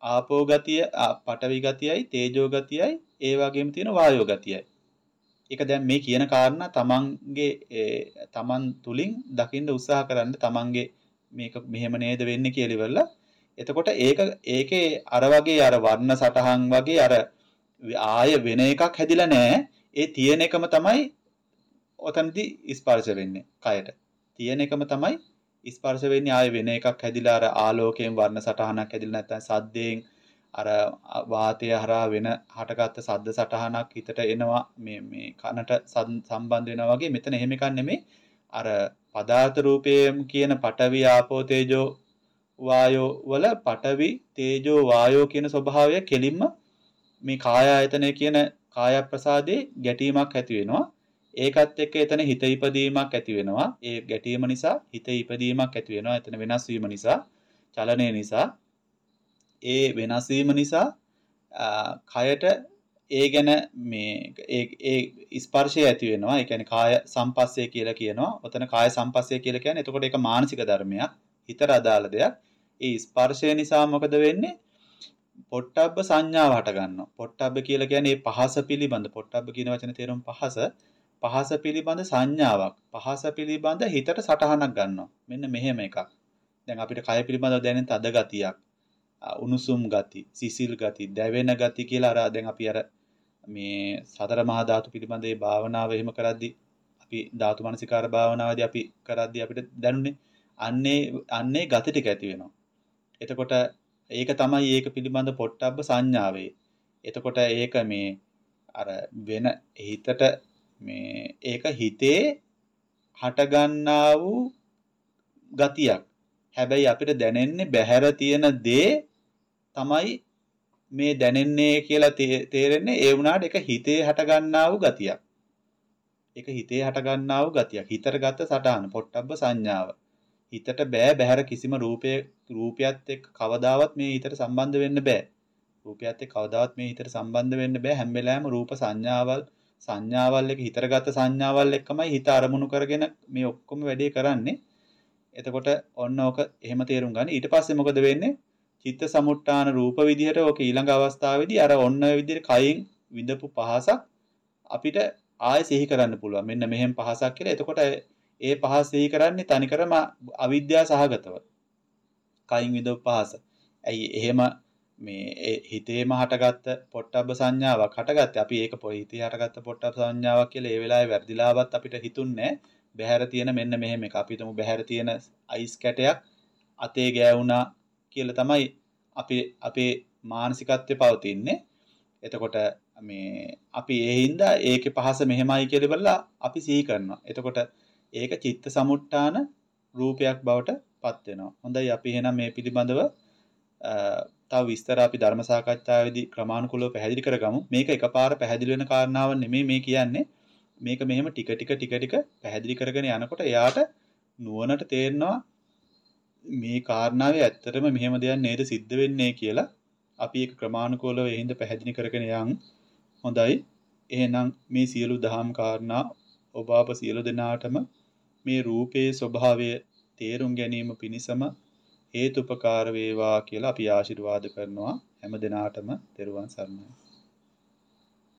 ආපෝ ගතිය, පඨවි ගතියයි, තේජෝ ගතියයි, ඒ වගේම තියෙන වායෝ ගතියයි. ඒක දැන් මේ කියන කාරණා තමන්ගේ තමන් තුලින් දකින්න උත්සාහ කරන්න තමන්ගේ මේක මෙහෙම නේද වෙන්නේ කියලා ඉවරලා එතකොට ඒක ඒකේ අර වගේ අර වර්ණ සටහන් වගේ අර ආය වෙන එකක් හැදිලා නැහැ. ඒ තියෙන එකම තමයි ඔතනදී ස්පර්ශ වෙන්නේ කයට. තියෙන එකම තමයි ස්පර්ශ වෙන්නේ ආය වෙන එකක් හැදිලා අර ආලෝකයෙන් වර්ණ සටහනක් හැදිලා නැත්නම් සද්දයෙන් අර වාතය හරහා වෙන හටගත්ත සද්ද සටහනක් හිතට එනවා මේ මේ කනට සම්බන්ධ වෙනවා වගේ මෙතන එහෙම එකක් නෙමෙයි අර පදාර්ථ රූපයෙන් කියන පඨවි ආපෝ තේජෝ වායෝ වල පඨවි තේජෝ වායෝ කියන ස්වභාවය කෙලින්ම මේ කාය ආයතනය කියන කාය ප්‍රසාදේ ගැටීමක් ඇති වෙනවා. ඒකත් එක්ක එතන හිත ඉපදීමක් ඇති වෙනවා. ඒ ගැටීම නිසා හිත ඉපදීමක් ඇති වෙනවා. එතන වෙනස් වීම නිසා, චලනය නිසා, ඒ වෙනස් වීම නිසා කයට ඒ ගැන මේ ඒ ඒ ස්පර්ශය ඇති වෙනවා. ඒ කියන්නේ කාය සම්පස්සේ කියලා කියනවා. ඔතන කාය සම්පස්සේ කියලා කියන්නේ එතකොට ඒක මානසික ධර්මයක්. හිතට අදාළ දෙයක්. ඒ ස්පර්ශය නිසා මොකද වෙන්නේ? පොට්ටබ්බ සංඥාව හට ගන්නවා. පොට්ටබ්බ කියලා කියන්නේ මේ පහස පිළිබඳ පොට්ටබ්බ කියන වචනේ තේරුම පහස. පහස පිළිබඳ සංඥාවක්. පහස පිළිබඳ හිතට සටහනක් ගන්නවා. මෙන්න මෙහෙම එකක්. දැන් අපිට කය පිළිබඳව දැනෙන තද ගතියක්, උණුසුම් ගති, සිසිල් ගති, දැවෙන ගති කියලා අර දැන් අපි අර මේ සතර මහා ධාතු පිළිබඳ ඒ භාවනාව එහෙම කරද්දී අපි ධාතු මනසිකාර භාවනාවේදී අපි කරද්දී අපිට දැනුනේ අන්නේ අන්නේ ගති ටික ඇති වෙනවා. එතකොට ඒක තමයි ඒක පිළිබඳ පොට්ටබ්බ සංඥාවේ. එතකොට ඒක මේ අර වෙන හිතට මේ ඒක හිතේ හටගන්නා වූ ගතියක්. හැබැයි අපිට දැනෙන්නේ බහැර තියෙන දේ තමයි මේ දැනෙන්නේ කියලා තේරෙන්නේ. ඒ වුණාට ඒක හිතේ හටගන්නා වූ ගතියක්. ඒක හිතේ හටගන්නා වූ ගතියක්. හිතට ගත සටහන පොට්ටබ්බ සංඥාව. හිතට බෑ බහැර කිසිම රූපයේ රූපයත් එක්ක කවදාවත් මේ හිතට සම්බන්ධ වෙන්න බෑ. රූපයත් එක්ක කවදාවත් මේ හිතට සම්බන්ධ වෙන්න බෑ. හැම වෙලාවෙම රූප සංඥාවල් සංඥාවල් එක හිතට ගත සංඥාවල් එක්කමයි හිත අරමුණු කරගෙන මේ ඔක්කොම වැඩේ කරන්නේ. එතකොට ඔන්න ඕක එහෙම තේරුම් ගන්න. ඊට පස්සේ මොකද වෙන්නේ? චිත්ත සමුට්ඨාන රූප විදිහට ඕක ඊළඟ අවස්ථාවේදී අර ඔන්න ඔය විදිහට කයින් විඳපු පහසක් අපිට ආයෙ සිහි කරන්න පුළුවන්. මෙන්න මෙහෙම පහසක් කියලා. එතකොට ඒ පහස සිහි කරන්නේ තනිකරම අවිද්‍යාව සහගතව. කයින් විඳපු පහස. ඇයි එහෙම මේ හිතේම හටගත්ත පොට්ටබ්බ සංඥාවක් හටගත්තේ. අපි ඒක හිතේ හටගත්ත පොට්ටබ්බ සංඥාවක් කියලා ඒ වෙලාවේ වැඩිලාවත් අපිට හිතුන්නේ බහැර තියෙන මෙන්න මෙහෙම එක. අපි හිතමු බහැර තියෙන අයිස් කැටයක් අතේ ගෑවුනා කියලා තමයි අපි අපේ මානසිකත්වයේ පවතින්නේ. එතකොට මේ අපි ඒ හින්දා ඒකේ පහස මෙහෙමයි කියලා බලලා අපි සිහි කරනවා. එතකොට ඒක චිත්ත සමුට්ඨාන රූපයක් බවට පත් වෙනවා. හොඳයි අපි එහෙනම් මේ පිළිබඳව තව විස්තර අපි ධර්ම සාකච්ඡාවේදී ක්‍රමානුකූලව පැහැදිලි කරගමු. මේක එකපාර පැහැදිලි වෙන කාරණාවක් නෙමෙයි මේ කියන්නේ. මේක මෙහෙම ටික ටික ටික ටික පැහැදිලි කරගෙන යනකොට එයාට නුවණට තේරෙනවා මේ කාරණාවේ ඇත්තටම මෙහෙම දෙයක් නේද සිද්ධ වෙන්නේ කියලා. අපි ඒක ක්‍රමානුකූලව එහෙඳ පැහැදිලි කරගෙන යන්. හොඳයි. එහෙනම් මේ සියලු දහම් කාරණා ඔබ අප සියලු දෙනාටම මේ රූපේ ස්වභාවය තේරුම් ගැනීම පිණිසම හේතුපකාර වේවා කියලා අපි ආශිර්වාද කරනවා. හැම දිනාටම තෙරුවන් සරණයි.